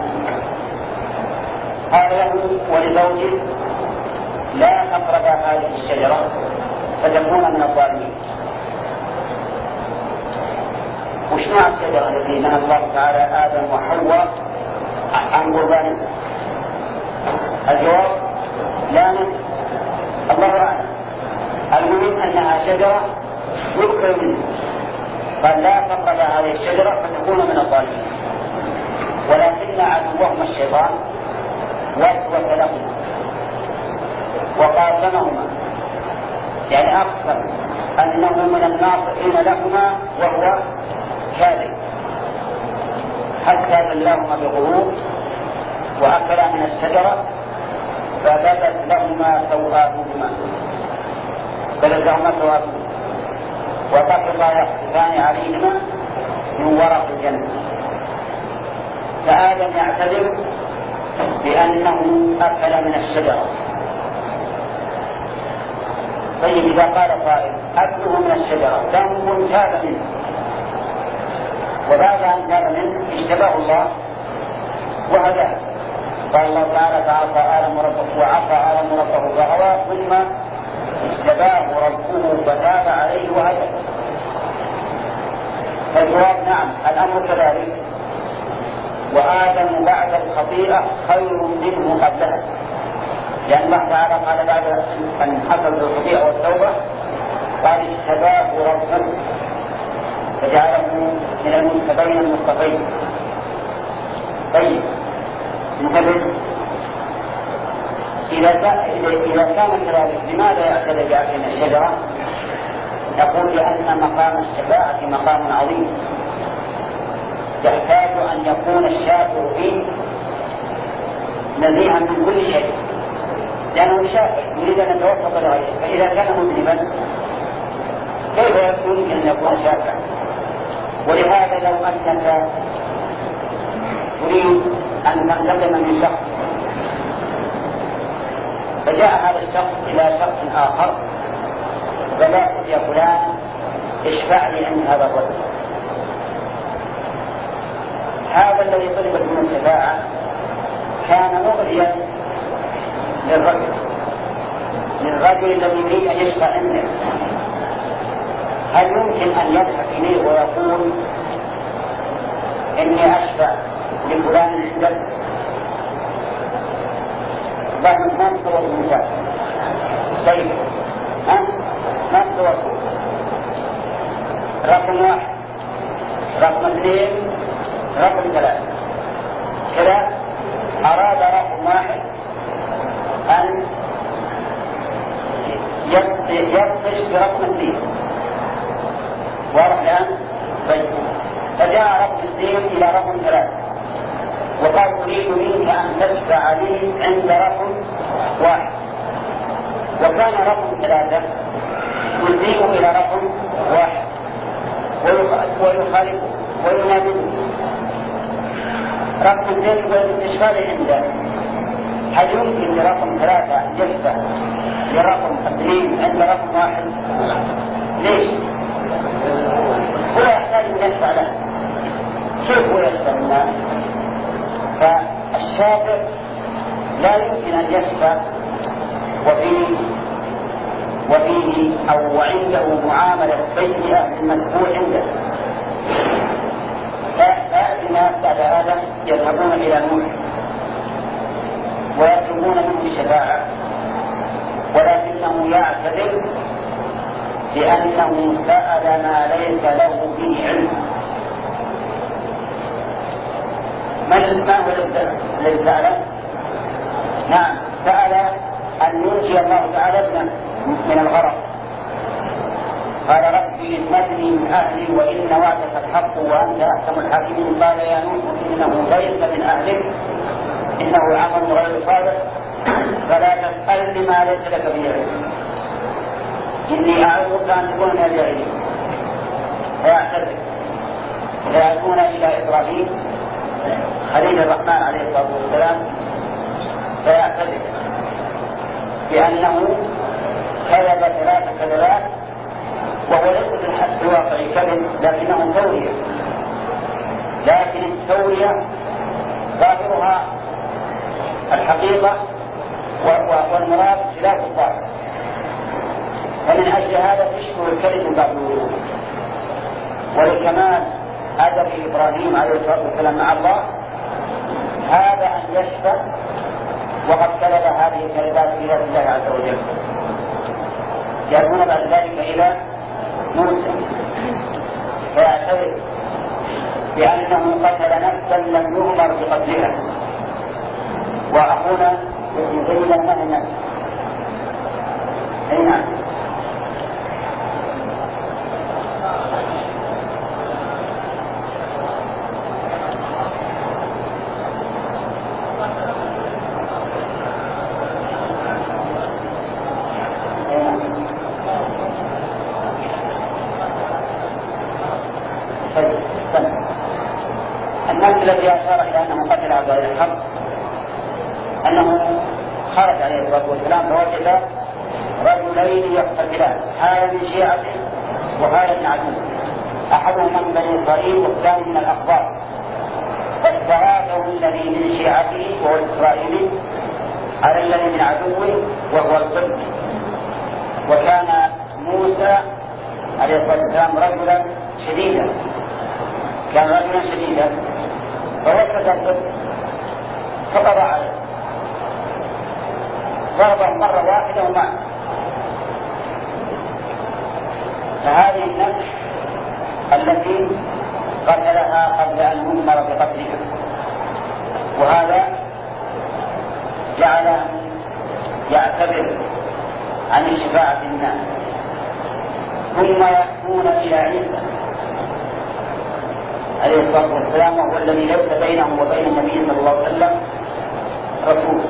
قال له ولزوجه لا تقربا هذه الشجرة فتكون من الظالمين. وش نوع الشجرة التي نهى الله تعالى آدم وحواء عن قربانه؟ الجواب لا ندري، الله أعلم. المهم أنها شجرة يذكر منه، قال لا تقربا هذه الشجرة فتكون من الظالمين. ولكن عدوهما الشيطان وسوس لهما وقاسمهما، يعني أخبر أنه من الناصحين لهما وهو كاذب، حتى بلغهما بغرور وأكلا من الشجرة فبدت لهما سوآتهما بدت لهما سوآتهما وطفقا يخصفان عليهما من ورق الجنة. فآدم يعتذر بأنه أكل من الشجرة. طيب إذا قال قائل أكله من الشجرة ذنب تاب منه، وبعد أن تاب منه اشتباه الله وهداه، قال الله تعالى فعصى آدم ربه وعصى آدم ربه فغوى ثم اشتباه ربه فتاب عليه وهداه. فالجواب نعم الأمر كذلك، وآدم بعد الخطيئة خير منه قبلها، لأن الله تعالى قال بعد أن حصل الخطيئة والتوبة قال اشتباه ربه فجعله من المتبين المصطفين. طيب نكمل. إذا كان كذلك لماذا يعتذر بأكل الشجرة؟ نقول لأن مقام الشفاعة مقام عظيم يحتاج أن يكون الشافع فيه نزيها من كل شيء، لأنه شافع يريد أن يتوفق لغيره، فإذا كان مذنبا كيف يمكن أن يكون شافع؟ ولهذا لو أنك تريد أن تنتقم من شخص فجاء هذا الشخص إلى شخص آخر فلا يا فلان اشفع لي عند هذا الرجل، هذا الذي طلبت من الشفاعة كان مغريا للرجل للرجل الذي يريد أن يشفع عنده. هل يمكن أن يضحك إليه ويقول إني أشفع لفلان عندك؟ بعد ما نصور المثال. طيب ها ما نصور رقم واحد رقم اثنين رقم ثلاثة كذا. أراد رقم واحد أن يبطش برقم اثنين، واضح الآن؟ طيب فجاء رقم اثنين إلى رقم ثلاثة وقال أريد منك أن تشفع لي عند رقم واحد، وكان رقم ثلاثة يزيد إلى رقم واحد ويخالفه ويناديه رقم اثنين والاستشفاء عنده. هل يمكن لرقم ثلاثة يشفع لرقم اثنين عند رقم واحد؟ ليش؟ هو يحتاج أن يشفع له. كيف هو يشفع الناس؟ يشفى وفيه وفيه أو وعنده معاملة سيئة المسؤول عنده. فيأتي ناس بعد هذا يذهبون إلى نوح ويطلبون منه الشفاعة، ولكنه يعتذر لأنه سأل ما ليس له به علم. ما هو الذي سأل؟ نعم، سأل أن ينجي الله تعالى ابنه من الغرق. قال ربي إنني من أهلي وإن وعدك الحق وأنت أحكم الحاكمين. قال يا نوح إنه ليس من أهلك إنه عمل غير صالح فلا تسألني ما ليس لك به علم إني أعوذك أن تكون من الجاهلين. فيعتذر فيأتون إلى إبراهيم خليل الرحمن عليه الصلاة والسلام فيعتذر بأنه كذب ثلاث كذبات، وهو ليس في الحد الواقعي كذب لكنه تورية، لكن التورية ظاهرها الحقيقة والمراد خلاف الظاهر، فمن أجل هذا تشبه الكذب بعض الوجوه. ولكمال أدب إبراهيم عليه الصلاة والسلام مع الله هذا أن يشفى وقد كذب هذه الكذبات إلى الله عز وجل. يأتون بعد ذلك إلى موسى فيعترف بأنه قتل نفسا لم يؤمر بقتلها، وأخونا يقول لنا النفس. أي نعم. الذي أشار إلى أنه قتل عبد الله الحق أنه خرج عليه الصلاة والسلام فوجد رجلين يقتتلان، هذا من شيعته وهذا من عدوه، أحدهما من بني إسرائيل والثاني من الأخبار، فاستغاثه الذي من شيعته وهو الإسرائيلي على الذي من عدوه وهو القبطي. وكان موسى عليه الصلاة والسلام رجلا شديدا، كان رجلا شديدا فوجد القبط فقضى عليه ضربه مرة واحدة ومات. فهذه النفس التي قتلها قبل أن يؤمر بقتلها، وهذا جعل يعتبر عن الشفاعة الناس. ثم يأتون إلى عيسى عليه الصلاة والسلام وهو الذي ليس بينه وبين النبي صلى الله عليه وسلم رسول،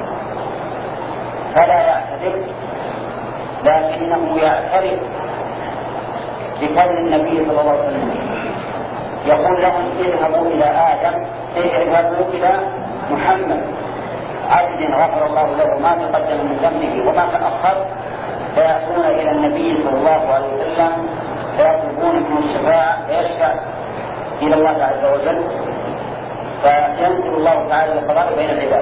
فلا يعتذر لكنه يعترف بقول النبي صلى الله عليه وسلم، يقول لهم اذهبوا إلى آدم، اذهبوا إلى محمد عبد غفر الله له ما تقدم من ذنبه وما تأخر، فيأتون إلى النبي صلى الله عليه وسلم فيطلبون منه الشفاعة فيشفع إلى الله عز وجل، فينزل الله تعالى القضاء بين العباد.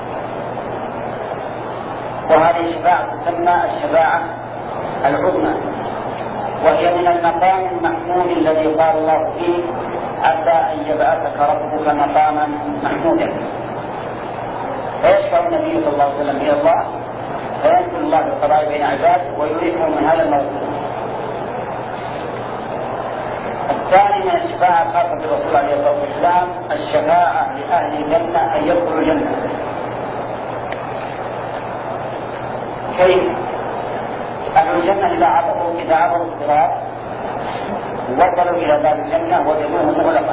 وهذه الشفاعة تسمى الشفاعة العظمى، وهي من المقام المحمود الذي قال الله فيه عسى أن يبعثك ربك مقاما محمودا. فيشفع النبي صلى الله عليه وسلم إلى الله فينزل الله القضاء بين عباد ويريحهم من هذا الموضوع. الثاني من الشفاعة الخاصة بالرسول عليه الصلاة والسلام الشفاعة لأهل الجنة أن يدخلوا الجنة. كيف؟ أهل الجنة إذا عبروا إذا عبروا الصراط وصلوا إلى باب الجنة وجدوه مغلقا،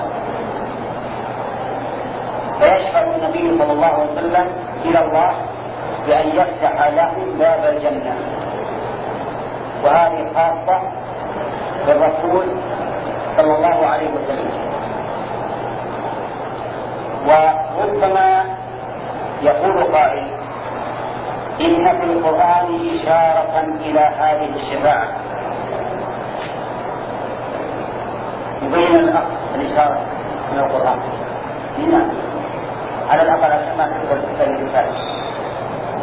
فيشفع النبي صلى الله عليه وسلم إلى الله بأن يفتح لهم باب الجنة، وهذه خاصة بالرسول صلى الله عليه وسلم. وربما يقول قائل إن في القرآن إشارة إلى هذه الشفاعة، يبين الأخ الإشارة من القرآن هنا على الأقل عشان ما تقدر تستوي الرسالة.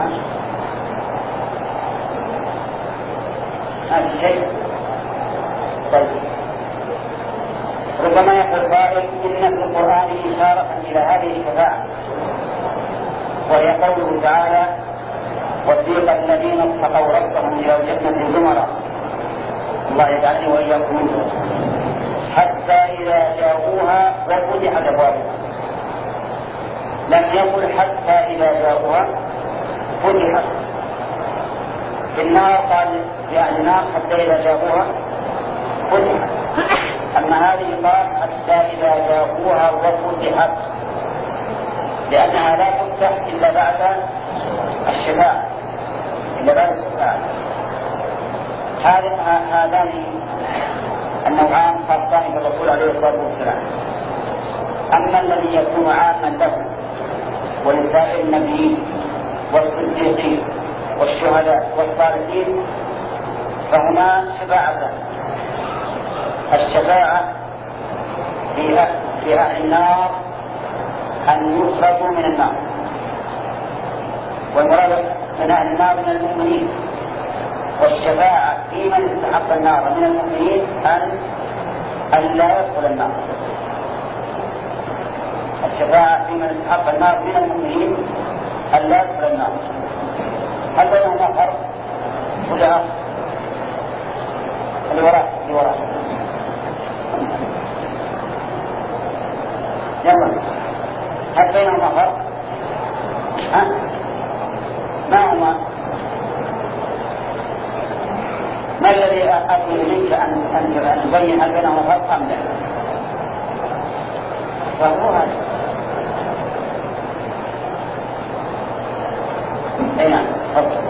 هذا الشيء. طيب ربما يقول قائل إن في القرآن إشارة إلى هذه الشفاعة، وهي قوله تعالى وسيق الذين اتقوا ربهم إلى الجنة زمرا، الله يجعلني وإياكم منهم، حتى إذا جاءوها وفتحت أبوابها. لم يقل حتى إذا جاءوها فتحت. في النار قال في أهل النار حتى إذا جاءوها فتحت، أما هذه قال حتى إذا جاءوها وفتحت، لأنها لا تفتح إلا بعد الشفاعة، إلا بعد الشفاعة. هذان النوعان خاصان بالرسول عليه الصلاة والسلام. أما الذي يكون عاما له ولسائر النبيين والصديقين والشهداء والصالحين فهما شفاعتان: الشفاعة في أهل النار أن يخرجوا من النار، والمراد من أهل النار من المؤمنين، والشفاعة في من استحق النار من المؤمنين أن أن لا يدخل النار. الشفاعة في من استحق النار من المؤمنين أن لا يدخل النار. هل بينهما فرق ولا اللي وراء اللي وراء يلا هل بينهما فرق؟ ها؟ ما هما؟ ما الذي أطلب منك أن أن تبين هل بينهما فرق أم لا؟ فهو هذا. أي نعم. تفضل.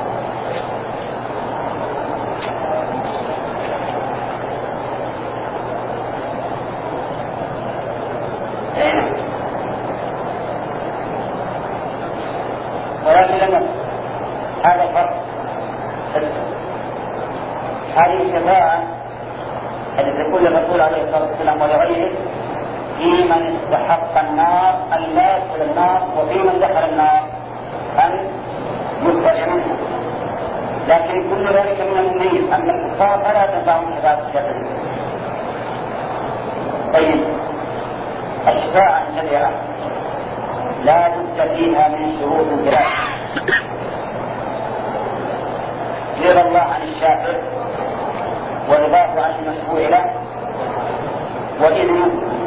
ولكن لما هذا الفرق هذه الشفاعة التي تقول الرسول عليه الصلاة والسلام ولغيره في من استحق النار أن لا يدخل النار، وفي من دخل النار أن يخرج منها، لكن كل ذلك من المميز. أما الكفار فلا تنفعهم شفاعة الكافرين. طيب الشفاعة الشريعة لا بد فيها من شروط ثلاثة: رضا الله عن الشافع، ورضاه عن المشفوع له، وإذنه.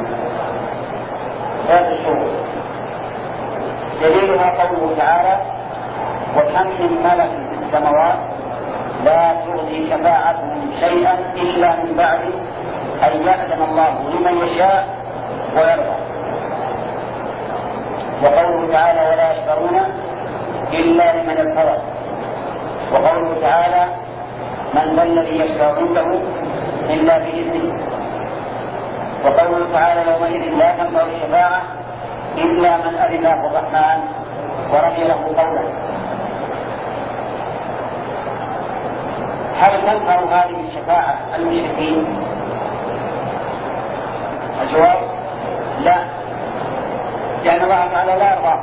ثلاث الشروط. دليلها قوله تعالى وكم من ملك في السماوات لا تغني شفاعتهم شيئا إلا من بعد أن يأذن الله لمن يشاء ويرضى. وقوله تعالى ولا يشفعون إلا لمن ارتضى. وقوله تعالى من ذا الذي يشفع عنده إلا بإذنه. وقوله تعالى يومئذ لا تنفع الشفاعة إلا من أذن له الرحمن ورضي له قولا. هل تنفع هذه الشفاعة المشركين؟ الجواب لا، لأن الله تعالى لا يرضى،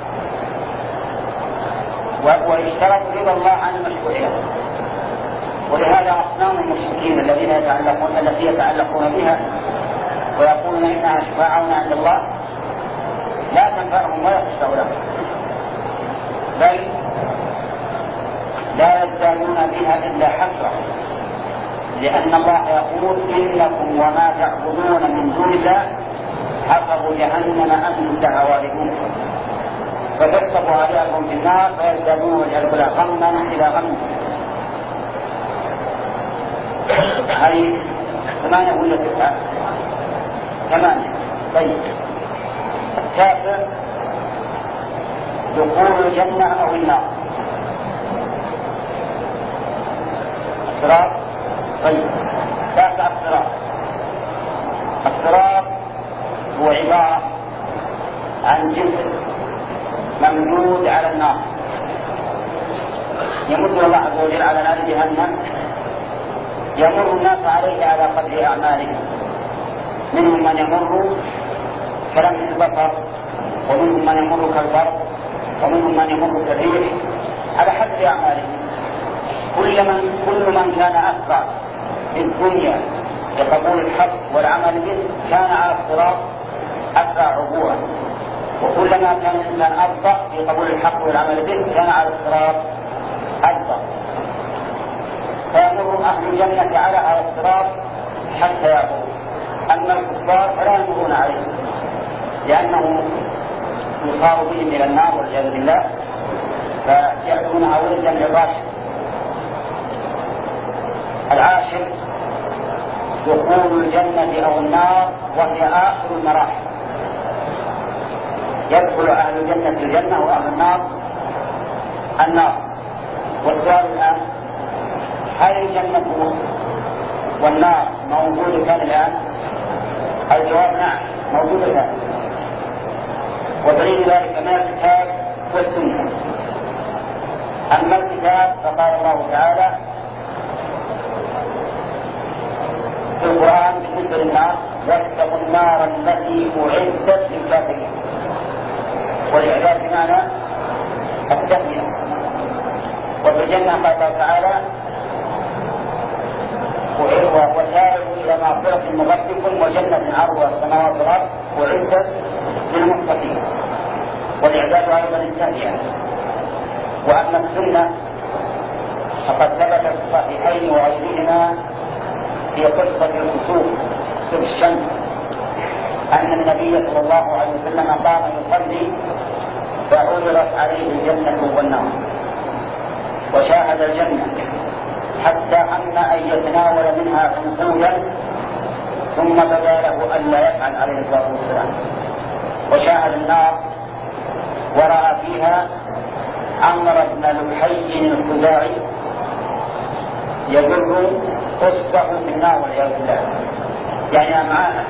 واشترط رضا الله عن المشروعية. ولهذا أصنام المشركين الذين يتعلقون التي يتعلقون بها ويقولون إنها شفاعة عند الله لا تنفعهم ولا تشفع لهم، بل لا يزدادون بها إلا حسرة، لأن الله يقول إنكم وما تعبدون من دون الله حسب جهنم أنتم لها واردون، فتحسب أعداءكم في النار فيزدادون ويجعلون غما إلى غم. هذه ثمانية ولا تسعة؟ ثمانية. طيب التاسع دخول الجنة أو النار. الصراط. طيب تاسع الصراط. الصراط هو عبارة عن جسر ممدود على النار، يمد الله عز وجل على نار جهنم، يمر الناس عليه على قدر أعمالهم، منهم من يمر كلمح البصر، ومنهم من يمر كالبرق، ومنهم من يمر كالريح، على حسب أعماله. كل من كل من كان أسرع في الدنيا لقبول الحق والعمل به كان على الصراط أسرع عبورا، وكلما كان الإنسان أبطأ في قبول الحق والعمل به كان على الصراط أبطأ. فيمر أهل الجنة على على الصراط حتى يعبروا، أما الكفار فلا يمرون عليه لأنه يصار بهم إلى النار والعياذ بالله، فيأتونها ولدا للراشد. العاشر دخول الجنة أو النار وهي آخر المراحل. يدخل أهل الجنة الجنة وأهل النار النار. والسؤال الآن: هل الجنة والنار موجودتان الآن؟ الجواب نعم موجودتان، ودليل ذلك من الكتاب والسنة. أما الكتاب فقال الله تعالى في القرآن بالنسبة للنار: واتقوا النار التي أعدت للكافرين. والإعداد بمعنى التهيئة. وفي الجنة قال الله تعالى: وسارعوا إلى مغفرة من ربكم وجنة عرضها السماوات والأرض أعدت للمتقين. والإعداد أيضا التهيئة. وأما السنة فقد ثبت في الصحيحين وغيرهما في قصة الكسوف كسوف الشمس أن النبي صلى الله عليه وسلم قام يصلي فعرضت عليه الجنة والنار وشاهد الجنة حتى هم أن يتناول منها عنقودا ثم بدا له أن لا يفعل عليه الصلاة والسلام، وشاهد النار ورأى فيها عمرو بن لحي الخزاعي يجر قصته في النار والعياذ بالله، يعني أمعاءه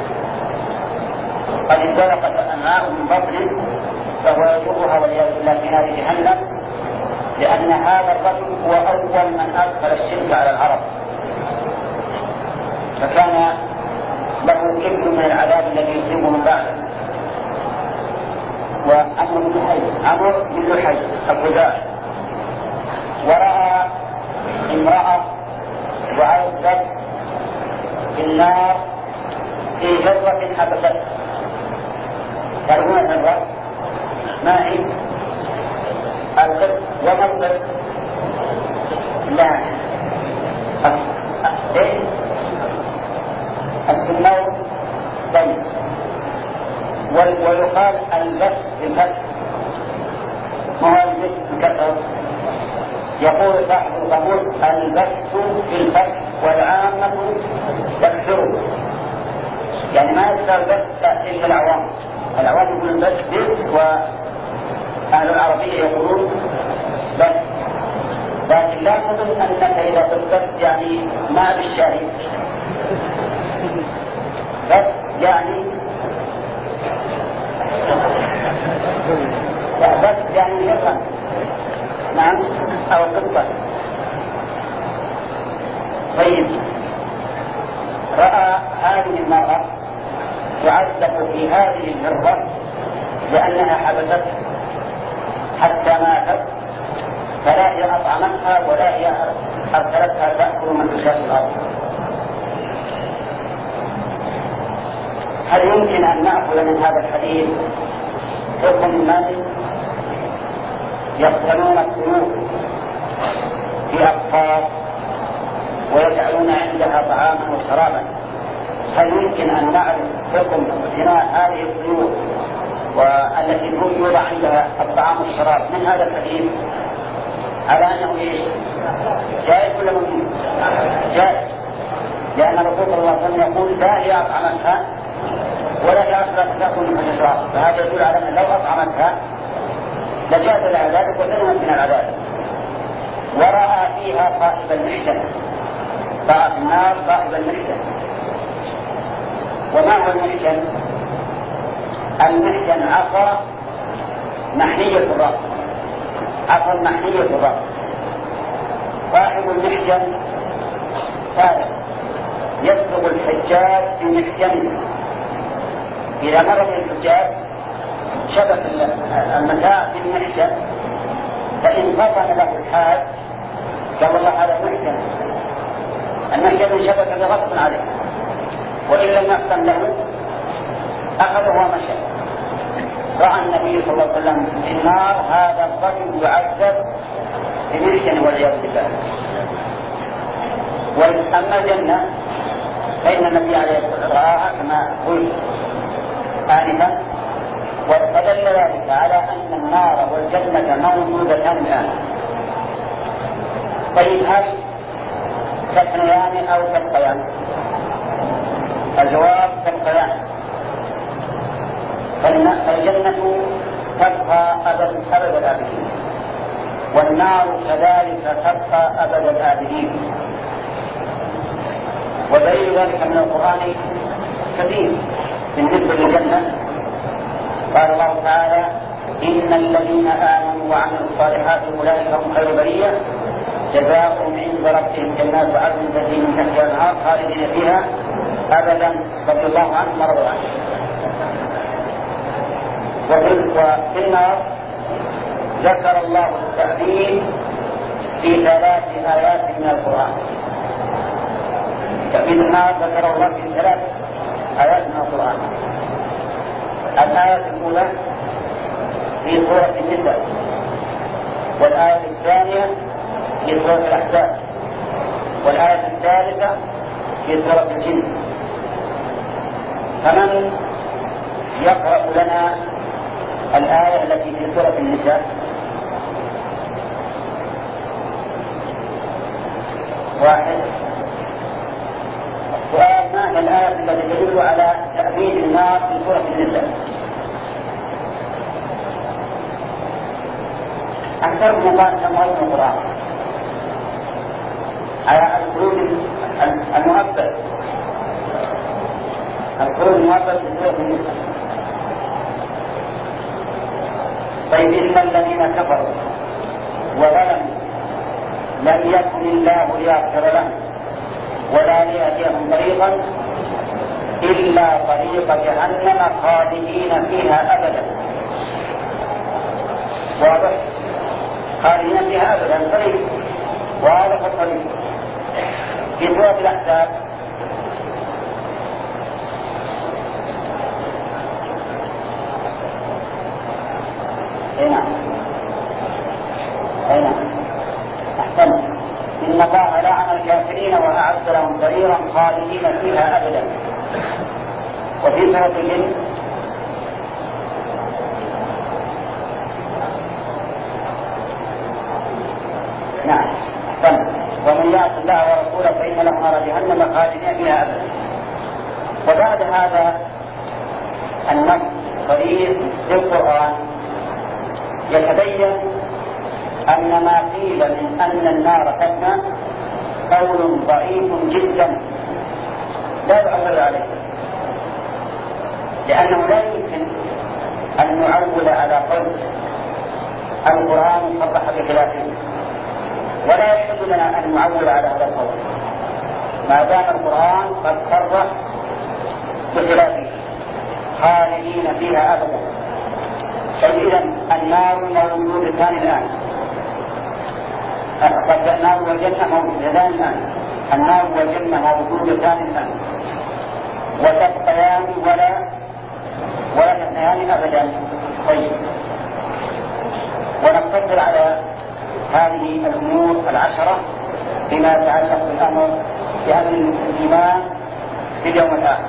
قد انزلقت أمعاءه من بطنه فهو يجرها والعياذ بالله في نار جهنم، لأن هذا الرجل هو أول من أدخل الشرك على العرب، فكان له كبر من العذاب الذي يصيبه من بعده. وعمرو بن لحي عمرو بن لحي الخزاعي ورأى امرأة وعذبت في النار في جرة حبستها. تعرفون الجرة؟ ما هي؟ القط. وما القط؟ لا ايه السماء طيب. ويقال البس بالفتح، ما هو البس بالكسر؟ يقول صاحب القبول البس بالفتح والعامة تكسره، يعني ما يكسر البس إلا العوام. العوام يقولون بس بس، وأهل العربية يقولون بس. لكن لا تظن أنك إذا قلت يعني ما بالشاهد، بس يعني بس يعني يفهم. نعم أو قصة. طيب، رأى هذه المرأة تعذب في هذه الجرة لأنها حبستها حتى ماتت، فلا هي أطعمتها ولا هي أرسلتها تأكل من خشاش الأرض. هل يمكن أن نأخذ من هذا الحديث حكم من يقتلون السيوف في أقفاص ويجعلون عندها طعاما وشرابا؟ هل يمكن أن نعرف حكم اقتناء هذه السيوف والتي يوضع عندها الطعام والشراب من هذا الحديث على أنه إيش؟ جائز ولا ممنوع؟ جائز، لأن الرسول صلى الله عليه وسلم يقول لا هي أطعمتها ولا جعلت تأكل من الشراب، فهذا يدل على أن لو أطعمتها لجاز لها ذلك وسلمت من العذاب. ورأى فيها صاحب المحجن، رأى في النار صاحب المحجن. وما هو المحجن؟ المحجن عصا محنية الرأس، عصا محنية الرأس. صاحب المحجن هذا يسبق الحجاج بمحجنه، إذا مر بالحجاج شبك المتاع بالمحجن فإن فطن له الحال قال الله هذا محسن، المحسن شبك بغصب عليه، وإن لم يحسن له أخذه ومشى. رأى النبي صلى الله عليه وسلم في النار هذا الرجل يعذب بمحسن والعياذ بالله. وأما الجنة فإن النبي عليه الصلاة والسلام رآها كما قلت آنفا، واستدل ذلك على أن النار والجنة موجودتان الآن. طيب هل تثنيان أو تبقيان؟ الجواب تبقيان، فالجنة تبقى أبد أبد الآبدين، والنار كذلك تبقى أبد الآبدين. ودليل ذلك من القرآن كثير. بالنسبة للجنة قال الله تعالى: إن الذين آمنوا وعملوا الصالحات أولئك هم خير برية جزاؤهم عند ربهم جنات عدن تجري من تحتها الأنهار خالدين فيها أبدا رضي الله عنهم ورضوا عنه. وفي النار ذكر الله التأبيد في ثلاث آيات من القرآن. تأبيد النار ذكر الله في ثلاث آيات من القرآن. الآية الأولى في سورة النساء، والآية الثانية في سورة الأحزاب، والآية الثالثة في سورة الجن. فمن يقرأ لنا الآية التي في سورة النساء؟ واحد. السؤال: ما هي الآية التي تدل على تأبيد النار في سورة النساء؟ أكثر من قال سمعوا من القرآن على الخروج المؤبد، الخروج المؤبد في سورة النساء. طيب: إن الذين كفروا وظلموا لم يكن الله ليغفر لهم ولا ليهديهم طريقا إلا طريق جهنم خالدين فيها أبدا. واضح؟ خالدين فيها أبدا طريق واضح الطريق. في سورة الأحزاب هنا هنا أحسن: إن الله لعن الكافرين وأعد لهم سعيرا خالدين فيها أبدا. وفي سورة الجن نعم أحسن: ومن يعص الله ورسوله فإن له نار جهنم خالدين فيها أبدا. وبعد هذا النص صريح في القرآن يتبين أن ما قيل من أن النار تفنى قول ضعيف جدا لا يعول عليه، لأنه لا يمكن أن نعول على قول القرآن صرح بخلافه، ولا يحل لنا أن نعول على هذا القول ما دام القرآن قد صرح بخلافه خالدين فيها أبدا. فإذا النار موجودتان الآن، النار والجنة موجودتان الآن، النار والجنة موجودتان الآن، وتبقيان ولا ولا تثنيان أبدا. طيب، ونقتصر على هذه الأمور العشرة بما يتعلق بالأمر بأمر الإيمان باليوم الآخر.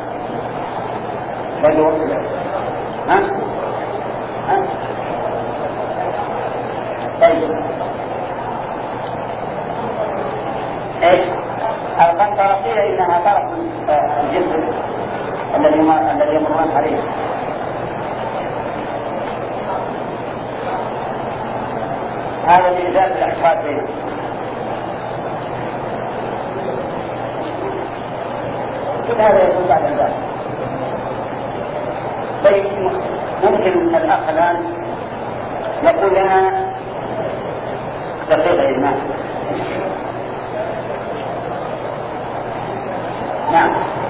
طيب، ها؟ ها؟ طيب، ايش؟ القنطرة قيل انها طرف الجسد الذي الذي يمرون عليه. هذا من ذات الاحفاد بينهم. كل هذا يكون بعد ذلك. طيب، ممكن الأخ الآن يقول لنا دقيقة الإيمان. نعم.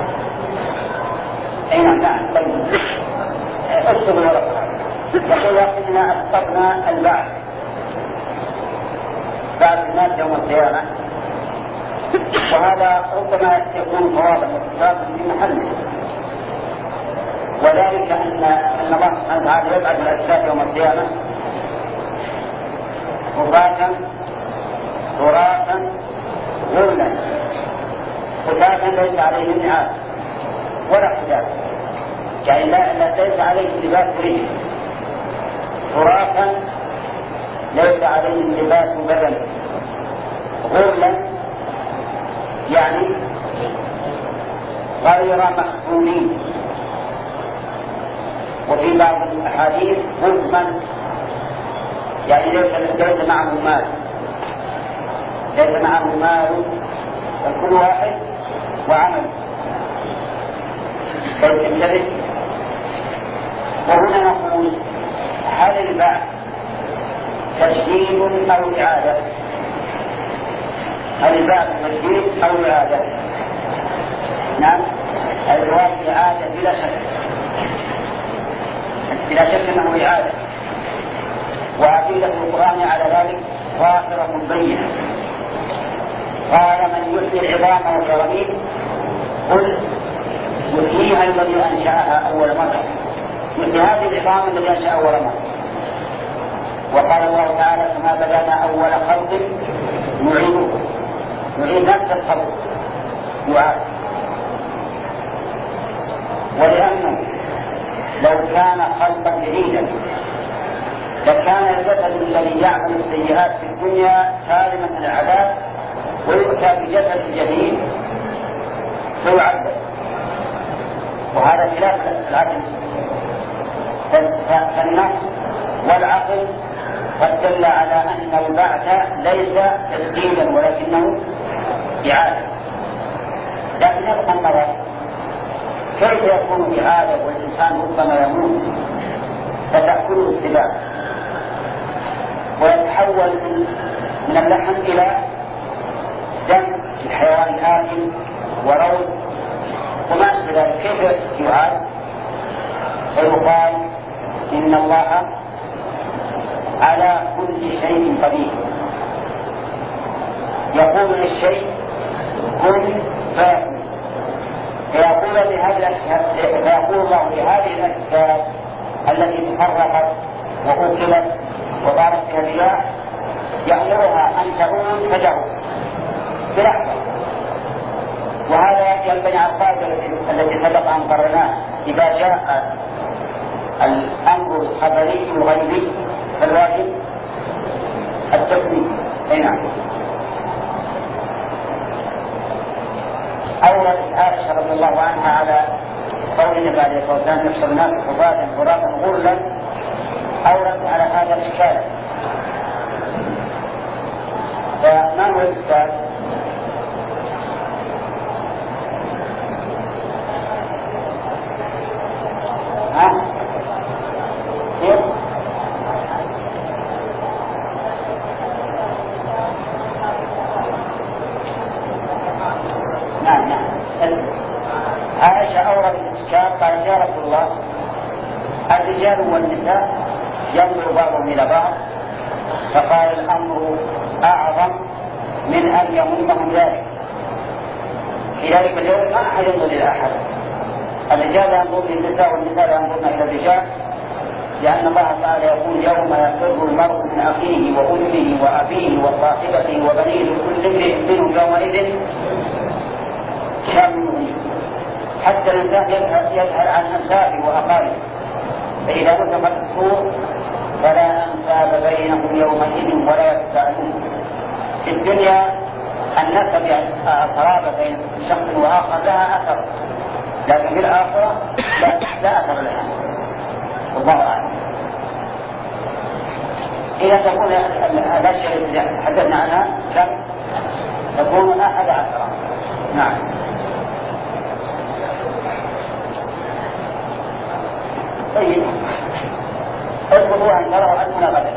أي نعم. نعم. طيب، اكتب الورقة. يقول: لكننا أسقطنا البعث الناس يوم القيامة، وهذا ربما يكون صوابا واتصابا في محله، وذلك أن أن الله سبحانه وتعالى يبعث الأجساد يوم القيامة رفاة عراة غرلا حفاة ليس عليهم نعال ولا حجاب، يعني لا ليس عليهم لباس رجل، عراة ليس عليهم لباس بدن، غرلا يعني غير مختونين. وفي بعض الأحاديث غرما يعني ليس معه مال، ليس معه مال، وكل واحد وعمل كيف يمتلك. وهنا نقول هل البعث تجديد أو إعادة؟ هل البعث تجديد أو إعادة؟ نعم، الجواب إعادة بلا شك، بلا شك أنه إعادة، وأدلة القرآن على ذلك ظاهرة بينة. قال من يحيي العظام وهي رميم قل يحييها الذي أنشأها أول مرة، مثل هذه العظام الذي أنشأ أول مرة. وقال الله تعالى كما بدأنا أول خلق نعيده، نعيد نفس الخلق يعاد. ولأنه لو كان خلقا جديدا لكان الجسد الذي يعمل السيئات في الدنيا سالما من العذاب، ويؤتى بجسد جديد فيعذب، وهذا خلاف العدل. فالنص والعقل قد دل على أن البعث ليس تجديدا ولكنه إعادة. لكن يبقى النظر كيف يكون إعادة والإنسان ربما يموت فتأكله السباع ويتحول من اللحم إلى دم الحيوان الآكل وروث وما أشبه ذلك، كيف يعاد؟ فيقال إن الله على كل شيء قدير، يقول للشيء كن فيكون، فيقول بهذه الأجساد، فيقول الله لهذه الأجساد التي تفرقت وأكلت وضارت فيها الرياح يأمرها أن تعود فتعود بلحظة. وهذا ينبني على القاعدة التي سبق أن قررناها، إذا جاء الأمر الخبري الغيبي فالواجب التكليف. أي نعم. أورد عائشة رضي الله عنها على قول النبي عليه الصلاة والسلام يحشر الناس حفاة عراة غرلا، أورد على هذا الإشكال. فما هو الإشكال؟ ها؟ كيف؟ نعم نعم. عائشة أورد الإشكال قال يا رسول الله الرجال والنساء ينظر بعضهم إلى بعض، فقال الأمر أعظم من أن يهمهم ذلك. في ذلك اليوم ما أحد ينظر إلى أحد، الرجال ينظر للنساء والنساء ينظرن إلى الرجال، لأن الله تعالى يقول يوم يفر المرء من أخيه وأمه وأبيه وصاحبته وبنيه كل امرئ منهم يومئذ شأن مغني، حتى الإنسان يذهل عن أنسابه وأقاربه، فإذا نفخت الصور فلا أنساب بينهم يومئذ ولا يتساءلون. في الدنيا النسب القرابة بين شخص وآخر لها أثر، لكن في الآخرة لا, لا أثر لها، والله أعلم. إذا تكون الأشياء التي حدثنا عنها كم تكون أحد عشرة. نعم. طيب اذكروا أن تروا أننا غدا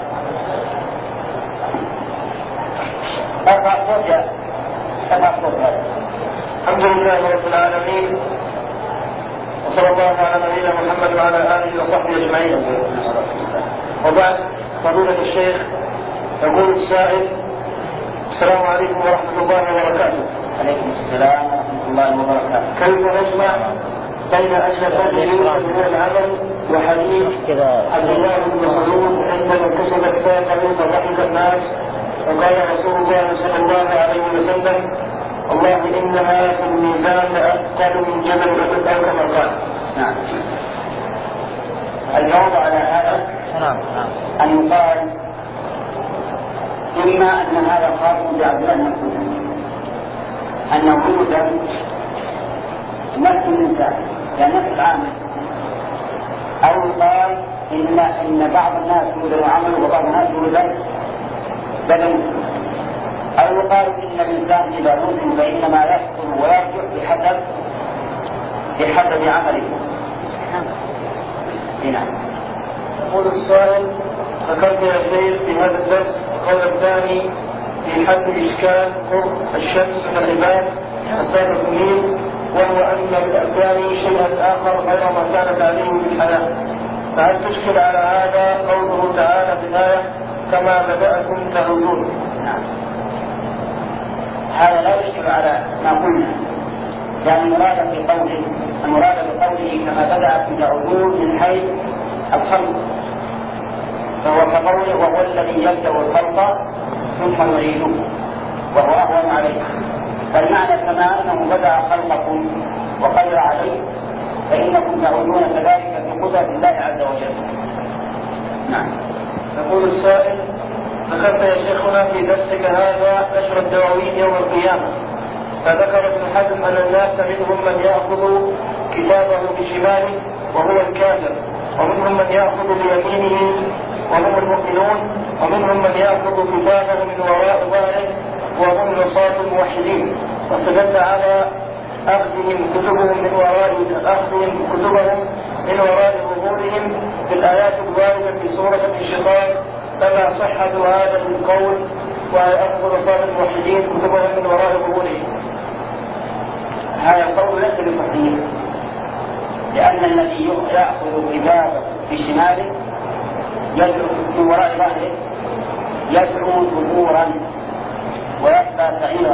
ارفع صوت يا ارفع صوت هذا. الحمد لله رب العالمين، وصلى الله على نبينا محمد وعلى آله وصحبه أجمعين. وبعد، فضيلة الشيخ يقول السائل السلام عليكم ورحمة الله وبركاته. عليكم السلام ورحمة الله وبركاته. كيف نجمع بين أشرف الجنود من العمل وحديث عبد الله بن مسعود عندما انكشفت ساقه فضحك الناس وقال رسول الله صلى الله عليه وسلم: الله إنها في الميزان أثقل من جبل أحد أو كما قال. نعم. الجواب على هذا أن يقال إما أن هذا خاص بعبد الله بن مسعود أنه يوجد نفس الإنسان يعني نفس العامل، أو يقال إن إن بعض الناس يوجد عمل وبعض الناس يوجد بدن، أو يقال إن الإنسان إذا نزل فإنما يحصل ويرجع بحسب بحسب عمله. هنا يقول السائل: ذكرت يا سيد في هذا الدرس القول الثاني في حل الإشكال قرب الشمس من العباد مسافة ميل، وهو أن بالأركان شيئا آخر غير ما كانت عليه بالحياة، فهل تشكل على هذا قوله تعالى في الآية: كما بدأكم تعودون؟ نعم. هذا لا يشكل على ما قلنا، يعني المراد في قوله المراد بقوله كما بدأكم تعودون من حيث الخلق، فهو كقوله: وهو الذي يبدأ الخلق ثم يعيده وهو أهون عليه. فالمعنى كما أنه بدأ خلقكم وقدر عليه فإنكم تعودون كذلك في قدرة الله عز وجل. نعم. يقول السائل: ذكرت يا شيخنا في درسك هذا نشر الدواوين يوم القيامة، فذكر ابن حزم أن الناس منهم من يأخذ كتابه بشماله وهو الكافر، ومنهم من يأخذ بيمينه وهم المؤمنون، ومنهم من يأخذ كتابه من وراء ظهره وهم عصاة الموحدين، واستدل على أخذهم كتبهم من وراء أخذهم كتبهم من وراء ظهورهم بالآيات الواردة في سورة الانشقاق، فما صحة هذا القول وأخذ عصاة الموحدين كتبهم من وراء ظهورهم؟ هذا القول ليس بصحيح، لأن الذي يأخذ كتابه بشماله يدعو من وراء ظهره يدعو ثبورا ويبقى سعيرا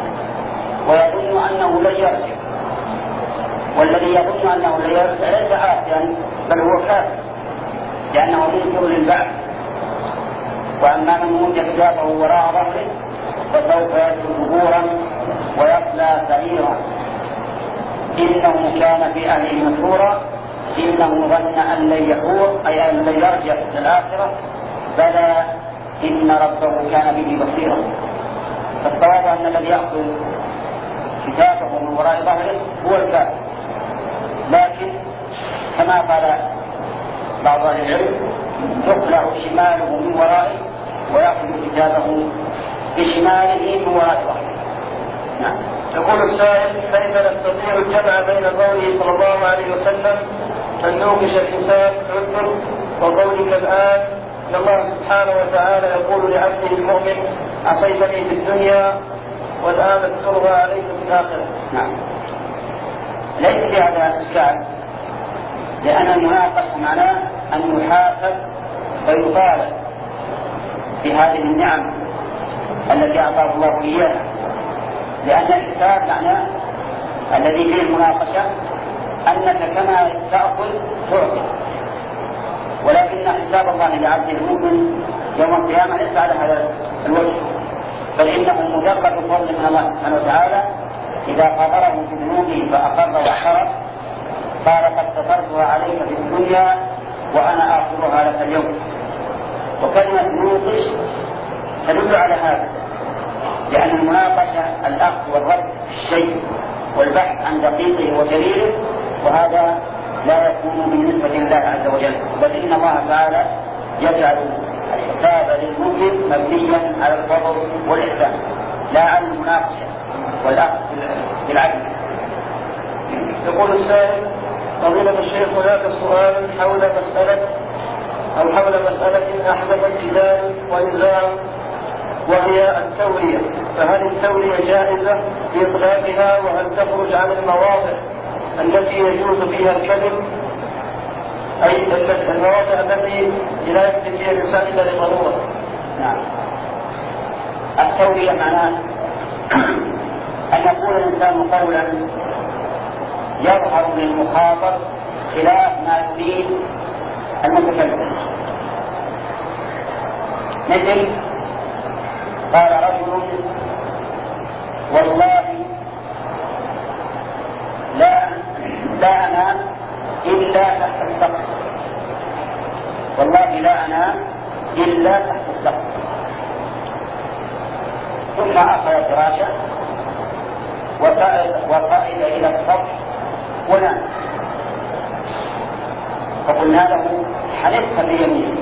ويظن أنه لن يرجع، والذي يظن أنه لن يرجع ليس عاصيا بل هو كافر لأنه منكر للبعث. وأما من وجد كتابه وراء ظهره فسوف يدعو ثبورا ويصلى سعيرا، إنه كان في أهله مسرورا إنه ظن أن لن يحور أي أن لن يرجع إلى الآخرة، بلى إن ربه كان به بصيرا. فالصواب أن الذي يأخذ كتابه من وراء ظهره هو الكافر، لكن كما قال بعض أهل العلم يخلع شماله من ورائه ويأخذ كتابه بشماله من وراء ظهره. نعم. يقول السائل: كيف نستطيع الجمع بين قوله صلى الله عليه وسلم: أن نوقش الحساب عذر، وقولك الآن إن الله سبحانه وتعالى يقول لعبده المؤمن: عصيتني في الدنيا والآن أذكرها عليك في الآخرة؟ نعم. ليس في هذا إشكال، لأن المناقشة معناه أن يحاسب ويطالب بهذه النعم التي أعطاه الله إياها، لأن الحساب معناه الذي فيه المناقشة أنك كما تأكل تعطي، ولكن حساب الله لعبد المؤمن يوم القيامة ليس على هذا الوجه، بل إنه مجرد فضل من الله سبحانه وتعالى إذا قدره في ذنوبه فأقر واحترف قال: قد سترتها عليك في الدنيا وأنا آخذها لك اليوم. وكلمة نوقش تدل على هذا، لأن المناقشة الأخذ والرد في الشيء والبحث عن دقيقه وجليله، وهذا لا يكون بالنسبة لله عز وجل، بل إن الله تعالى يجعل الحساب للمؤمن مبنيا على الفضل والإحسان لا على المناقشة والأخذ بالعدل. يقول السائل: فضيلة الشيخ، هناك سؤال حول مسألة أو حول مسألة أحدثت جدال ونزاع، وهي التورية، فهل التورية جائزة بإطلاقها؟ وهل تخرج عن المواضع التي يجوز فيها الكذب، أي المواضع التي لا يكتب فيها الإنسان إلا لضرورة؟ نعم. التورية معناه أن يقول الإنسان قولا يظهر للمخاطب خلاف ما يريد المتكلم. مثل قال رجل والله لا لا أنام إلا تحت السقف، والله لا أنام إلا تحت السقف، ثم أخذ فراشه وصعد إلى السطح ونام، فقلنا له حلفت بيمينه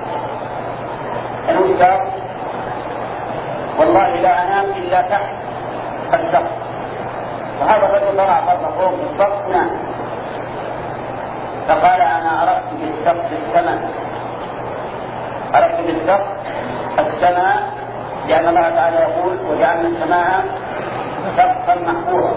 الأستاذ والله لا أنام إلا تحت السقف، فهذا الرجل طلع فوق فوق السقف نام، فقال أنا أردت بالسقف السماء، أردت بالسقف السماء، لأن الله تعالى يقول وجعلنا السماء سقفا محفوظا.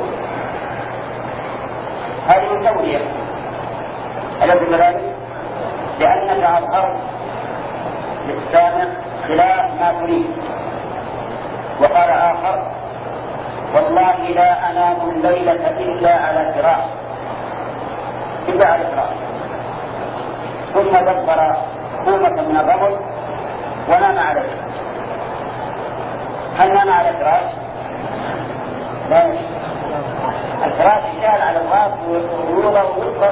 هذه التورية أليس كذلك؟ لأنك أظهرت للسامع خلاف ما تريد. وقال آخر والله لا أنام الليلة إلا على فراش، إلا على فراش، ثم دبر كومة من الرمل ونام عليه. هل نام على فراش؟ لا، الفراش يشال على الراس ويوضع ويفرش.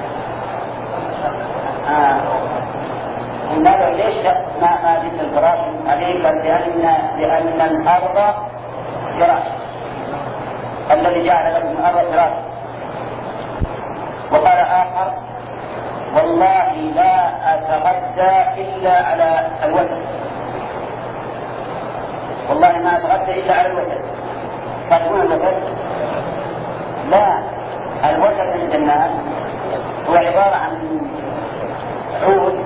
آه. قلنا ليش ما ما جبت الفراش عليك؟ لأن لأن الأرض فراش، الذي جعل لكم الأرض فراش. وقال آخر والله لا أتغدى إلا على الوتر، والله ما أتغدى إلا على الوتر. تقول الوتر؟ لا، الوتر عند الناس هو عبارة عن عود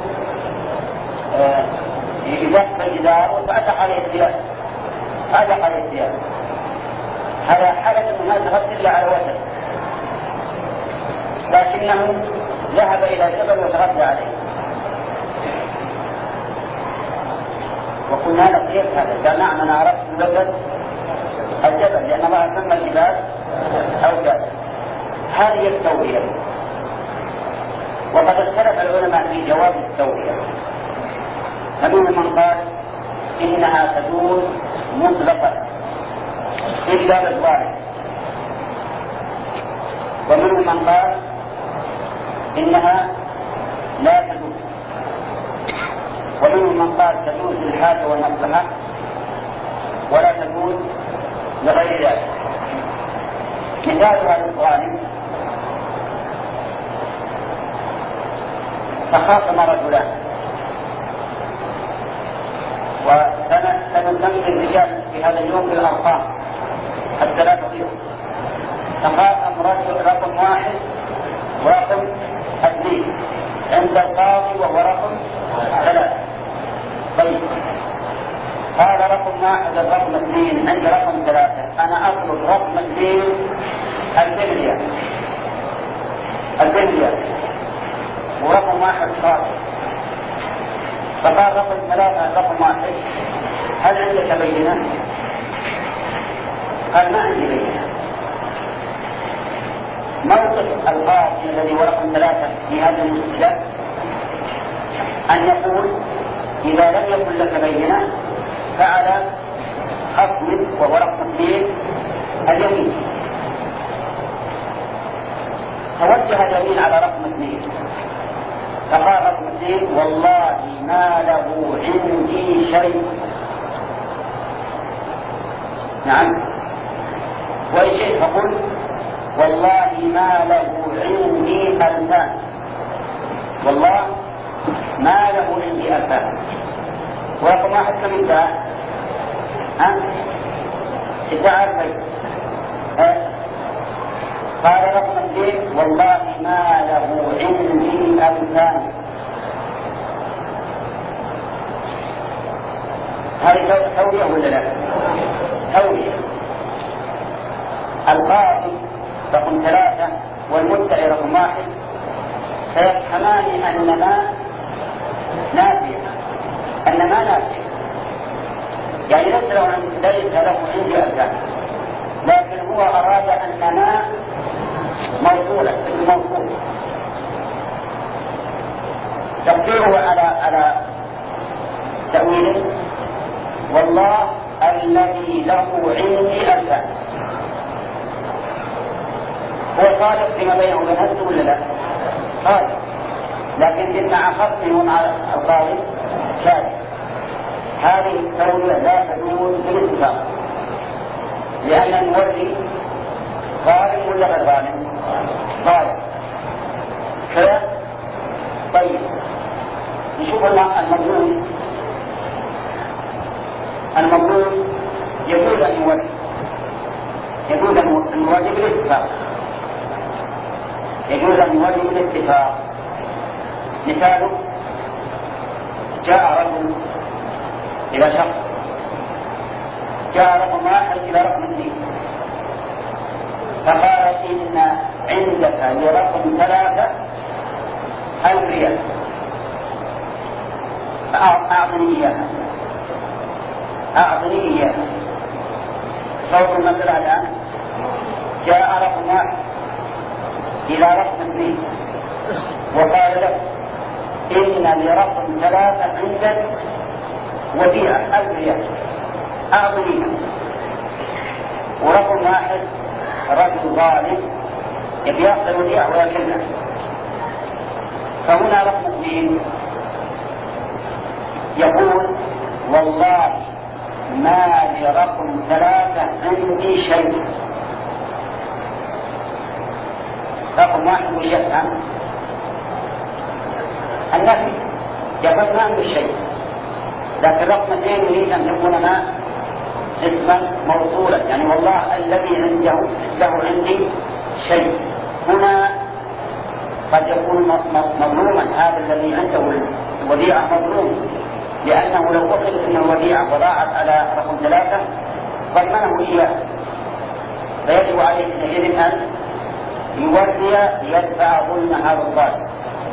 يدق الجدار وتعلق عليه الثياب، تعلق عليه الثياب. هذا حالة ما تغطي إلا على وتر، لكنه ذهب إلى جبل وتغطى عليه. وقلنا لك كيف هذا؟ قال نعم أنا عرفت الوتر الجبل، لأن الله سمى الجبال أوتادا. هذه التورية. وقد اختلف العلماء في جواز التورية، فمنهم من قال إنها تجوز مطلقا إلا للظالم، ومنهم من قال إنها لا تجوز، ومنهم من قال تجوز للحاجة والمصلحة ولا تجوز لغير ذلك. مثالها للظالم تخاصم رجلان، وسنسمي الرجال في هذا اليوم بالأرقام الثلاثة فيهم. تخاصم رجل رقم واحد ورقم اثنين عند القاضي وهو رقم ثلاثة. طيب قال رقم واحد الرقم اثنين عند رقم ثلاثة أنا أطلب رقم اثنين البنية البنية ورقم واحد خاطئ. فقال رقم ثلاثة رقم واحد هل عندك بينة؟ قال ما عندي بينة. موقف القاضي الذي هو رقم ثلاثة في هذا المشكلة أن يقول إذا لم يكن لك بينة فعلى خصم وهو رقم اثنين اليمين. توجه اليمين على رقم اثنين، فقال رقم اثنين والله ما له عندي شيء. نعم، وإن شئت فقل والله ما له عندي ألفان، والله ما له عندي ألفان. ورقم واحد كم انتهى؟ ها؟ ادعى البيت. قال رقم اثنين والله ما له عندي ألفان. هذه تورية ولا لا؟ تورية. القاضي رقم ثلاثة والمدعي رقم واحد سيفهمان أن ما نافية، أن ما نافية، يعني ليس له ليس له عندي أركان، لكن هو أراد أن ما موصولة الموصول تقديره على على تأويله والله الذي له عندي أركان. هو صادق فيما بينه وبين نفسه ولا لا؟ صادق، لكن مع خصمه ومع الغالب كاذب. هذه التولية لا تجوز بالاتفاق، لأن المولي ظالم ولا غير ظالم؟ ظالم كذا. طيب نشوف المظلوم. المظلوم يجوز أن يولي، يجوز أن يولي بالاتفاق، يجوز أن يولي بالاتفاق. مثاله جاء رجل إلى شخص، جاء رقم واحد إلى رقم اثنين، فقال إن عندك لرقم ثلاثة ألف ريال أعطني إياها، أعطني إياها. صوت المسألة الآن جاء رقم واحد إلى رقم اثنين وقال له إن لرقم ثلاثة عندك وديعة ألف ريال أعطنيها. ورقم واحد رجل ظالم يبي يأخذ الوديعة ويأكلها، فهنا رقم اثنين يقول والله ما لرقم ثلاثة عندي شيء. رقم واحد وش يفهم؟ النفي، يقول ما عنده شيء، لكن رقم اثنين يريد أن يكون ما اسما موصولا، يعني والله الذي عنده له عندي شيء. هنا قد يكون مظلوما، هذا الذي عنده الوديعة مظلوم، لأنه لو أخذت من الوديعة وضاعت على رقم ثلاثة ضمنه إياه، فيجب عليه حينئذ أن يولي ليدفع ظلم هذا الظالم.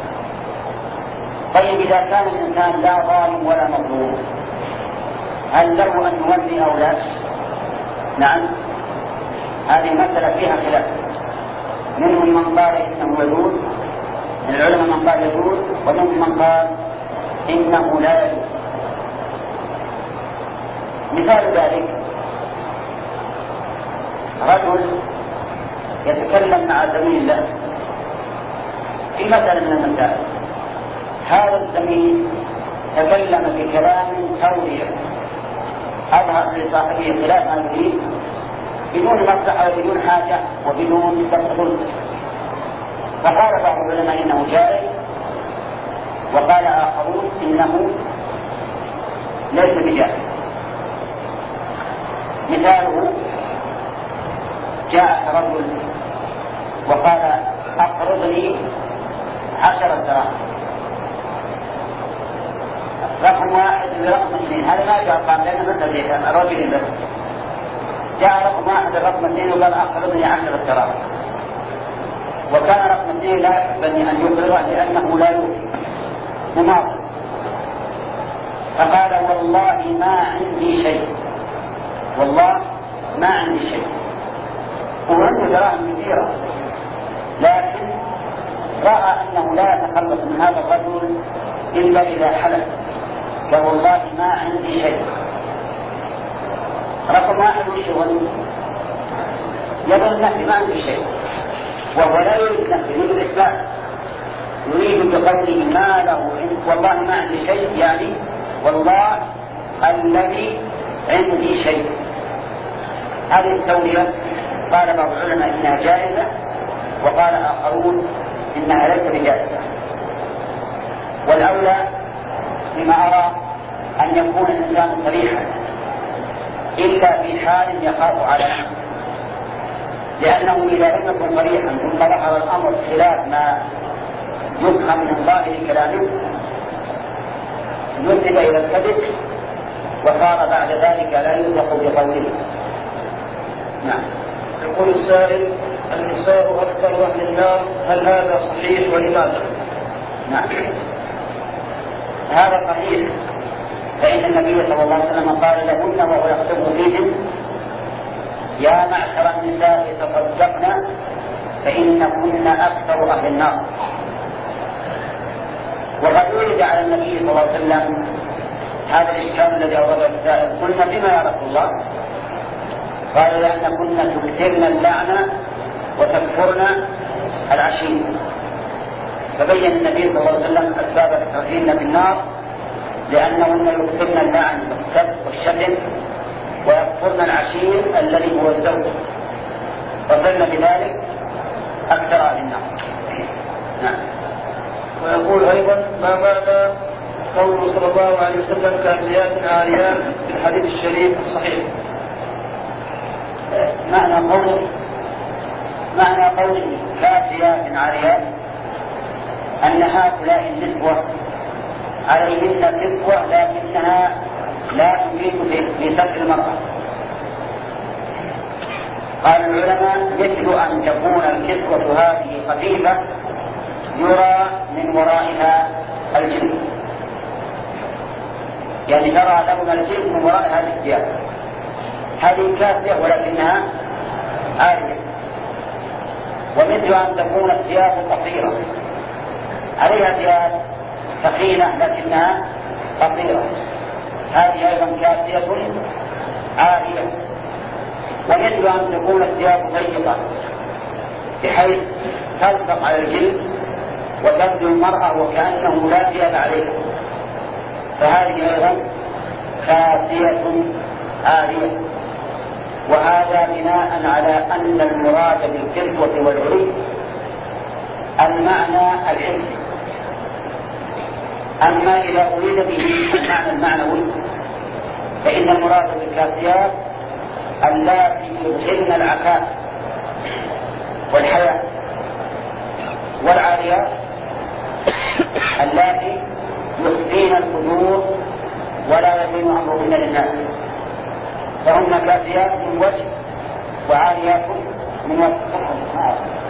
طيب إذا كان الإنسان لا ظالم ولا مظلوم هل له أن يولي أو لا؟ نعم، هذه مسألة فيها خلاف. منهم من قال إنه يجوز، من العلماء من قال يجوز، ومنهم من قال إنه لا يجوز. مثال ذلك رجل يتكلم مع زميل له في مسألة من المسائل، هذا الزميل تكلم بكلام توضيح أظهر لصاحبه خلاف ما يريد بدون مصلحة وبدون حاجة وبدون تدخل، فقال بعض العلماء إنه جائز، وقال آخرون إنه ليس بجائز. مثاله جاء رجل وقال أقرضني عشرة دراهم، رقم واحد لرقم اثنين، هذا ما جاء قام لأنه مثل رجل بس. جاء رقم واحد لرقم اثنين وقال أقرضني عشرة دراهم، وكان رقم اثنين لا يحب أن يقرضه لأنه لا يوفي مماطل، فقال والله ما عندي شيء، والله ما عندي شيء، وعنده دراهم كثيرة، لكن رأى أنه لا يتخلص من هذا الرجل إلا إذا حلف فوالله ما عندي شيء. رقم واحد وشغل يظن نفسي ما عندي شيء، وهو لا يريد نفسه، يريد الإثبات، يريد بقوله ما له عند والله ما عندي شيء، يعني والله الذي عندي شيء. هذه التولية قال بعض العلماء إنها جائزة، وقال آخرون إنها ليست بجائزة. والأولى بما أرى أن يكون الإنسان صريحا إلا في حال يخاف على نفسه، لأنه إذا لم يكن صريحا ثم ظهر الأمر خلاف ما يفهم من ظاهر كلامه نسب إلى الكذب، وصار بعد ذلك لا يوثق بقوله. نعم. يقول السائل: النساء أكثر أهل النار، هل هذا صحيح ولماذا؟ نعم، هذا صحيح، فإن النبي صلى الله عليه وسلم قال لهن وهو يخطب فيهن: يا معشر النساء تصدقن فإنكن أكثر أهل النار. وقد ولد على النبي صلى الله عليه وسلم هذا الإشكال الذي أورده السائل: قلنا بما يا رسول الله؟ قال: لأن كنا تكثرن اللعنة وتكفرن العشير. فبين النبي صلى الله عليه وسلم أسباب تكفيرن بالنار، لأنهن يكثرن اللعن والسب والشتم ويكفرن العشير الذي هو الزوج، وصرنا بذلك أكثر أهل النار. نعم. ويقول أيضا: ما معنى قوله صلى الله عليه وسلم كاسيات عاريات في الحديث الشريف الصحيح؟ معنى قوله معنى قوله كاسيات عاريات أن هؤلاء النسوة عليهن كسوة لكنها لا تفيد في ستر المرأة. قال العلماء: مثل أن تكون الكسوة هذه خفيفة يرى من ورائها الجلد، يعني ترى لون الجلد من وراء هذه الثياب. هذه كاسية ولكنها عارية. ومثل أن تكون الثياب قصيرة، عليها ثياب ثخينة لكنها قصيرة، هذه أيضا كاسية عارية. ومثل أن تكون الثياب ضيقة بحيث تلصق على الجلد وتبدو المرأة وكأنه لا ثياب عليها، فهذه أيضا كاسية عارية. وهذا بناء على أن المراد بالكسوة والعري المعنى الحسي. أما إذا أريد به المعنى المعنوي فإن المراد بالكاسيات اللاتي يدخلن العفاف والحياة، والعاريات اللاتي يخفين الفجور ولا يبين أمرهن للناس، فهن كاسيات من وجه وعاريات من وجه.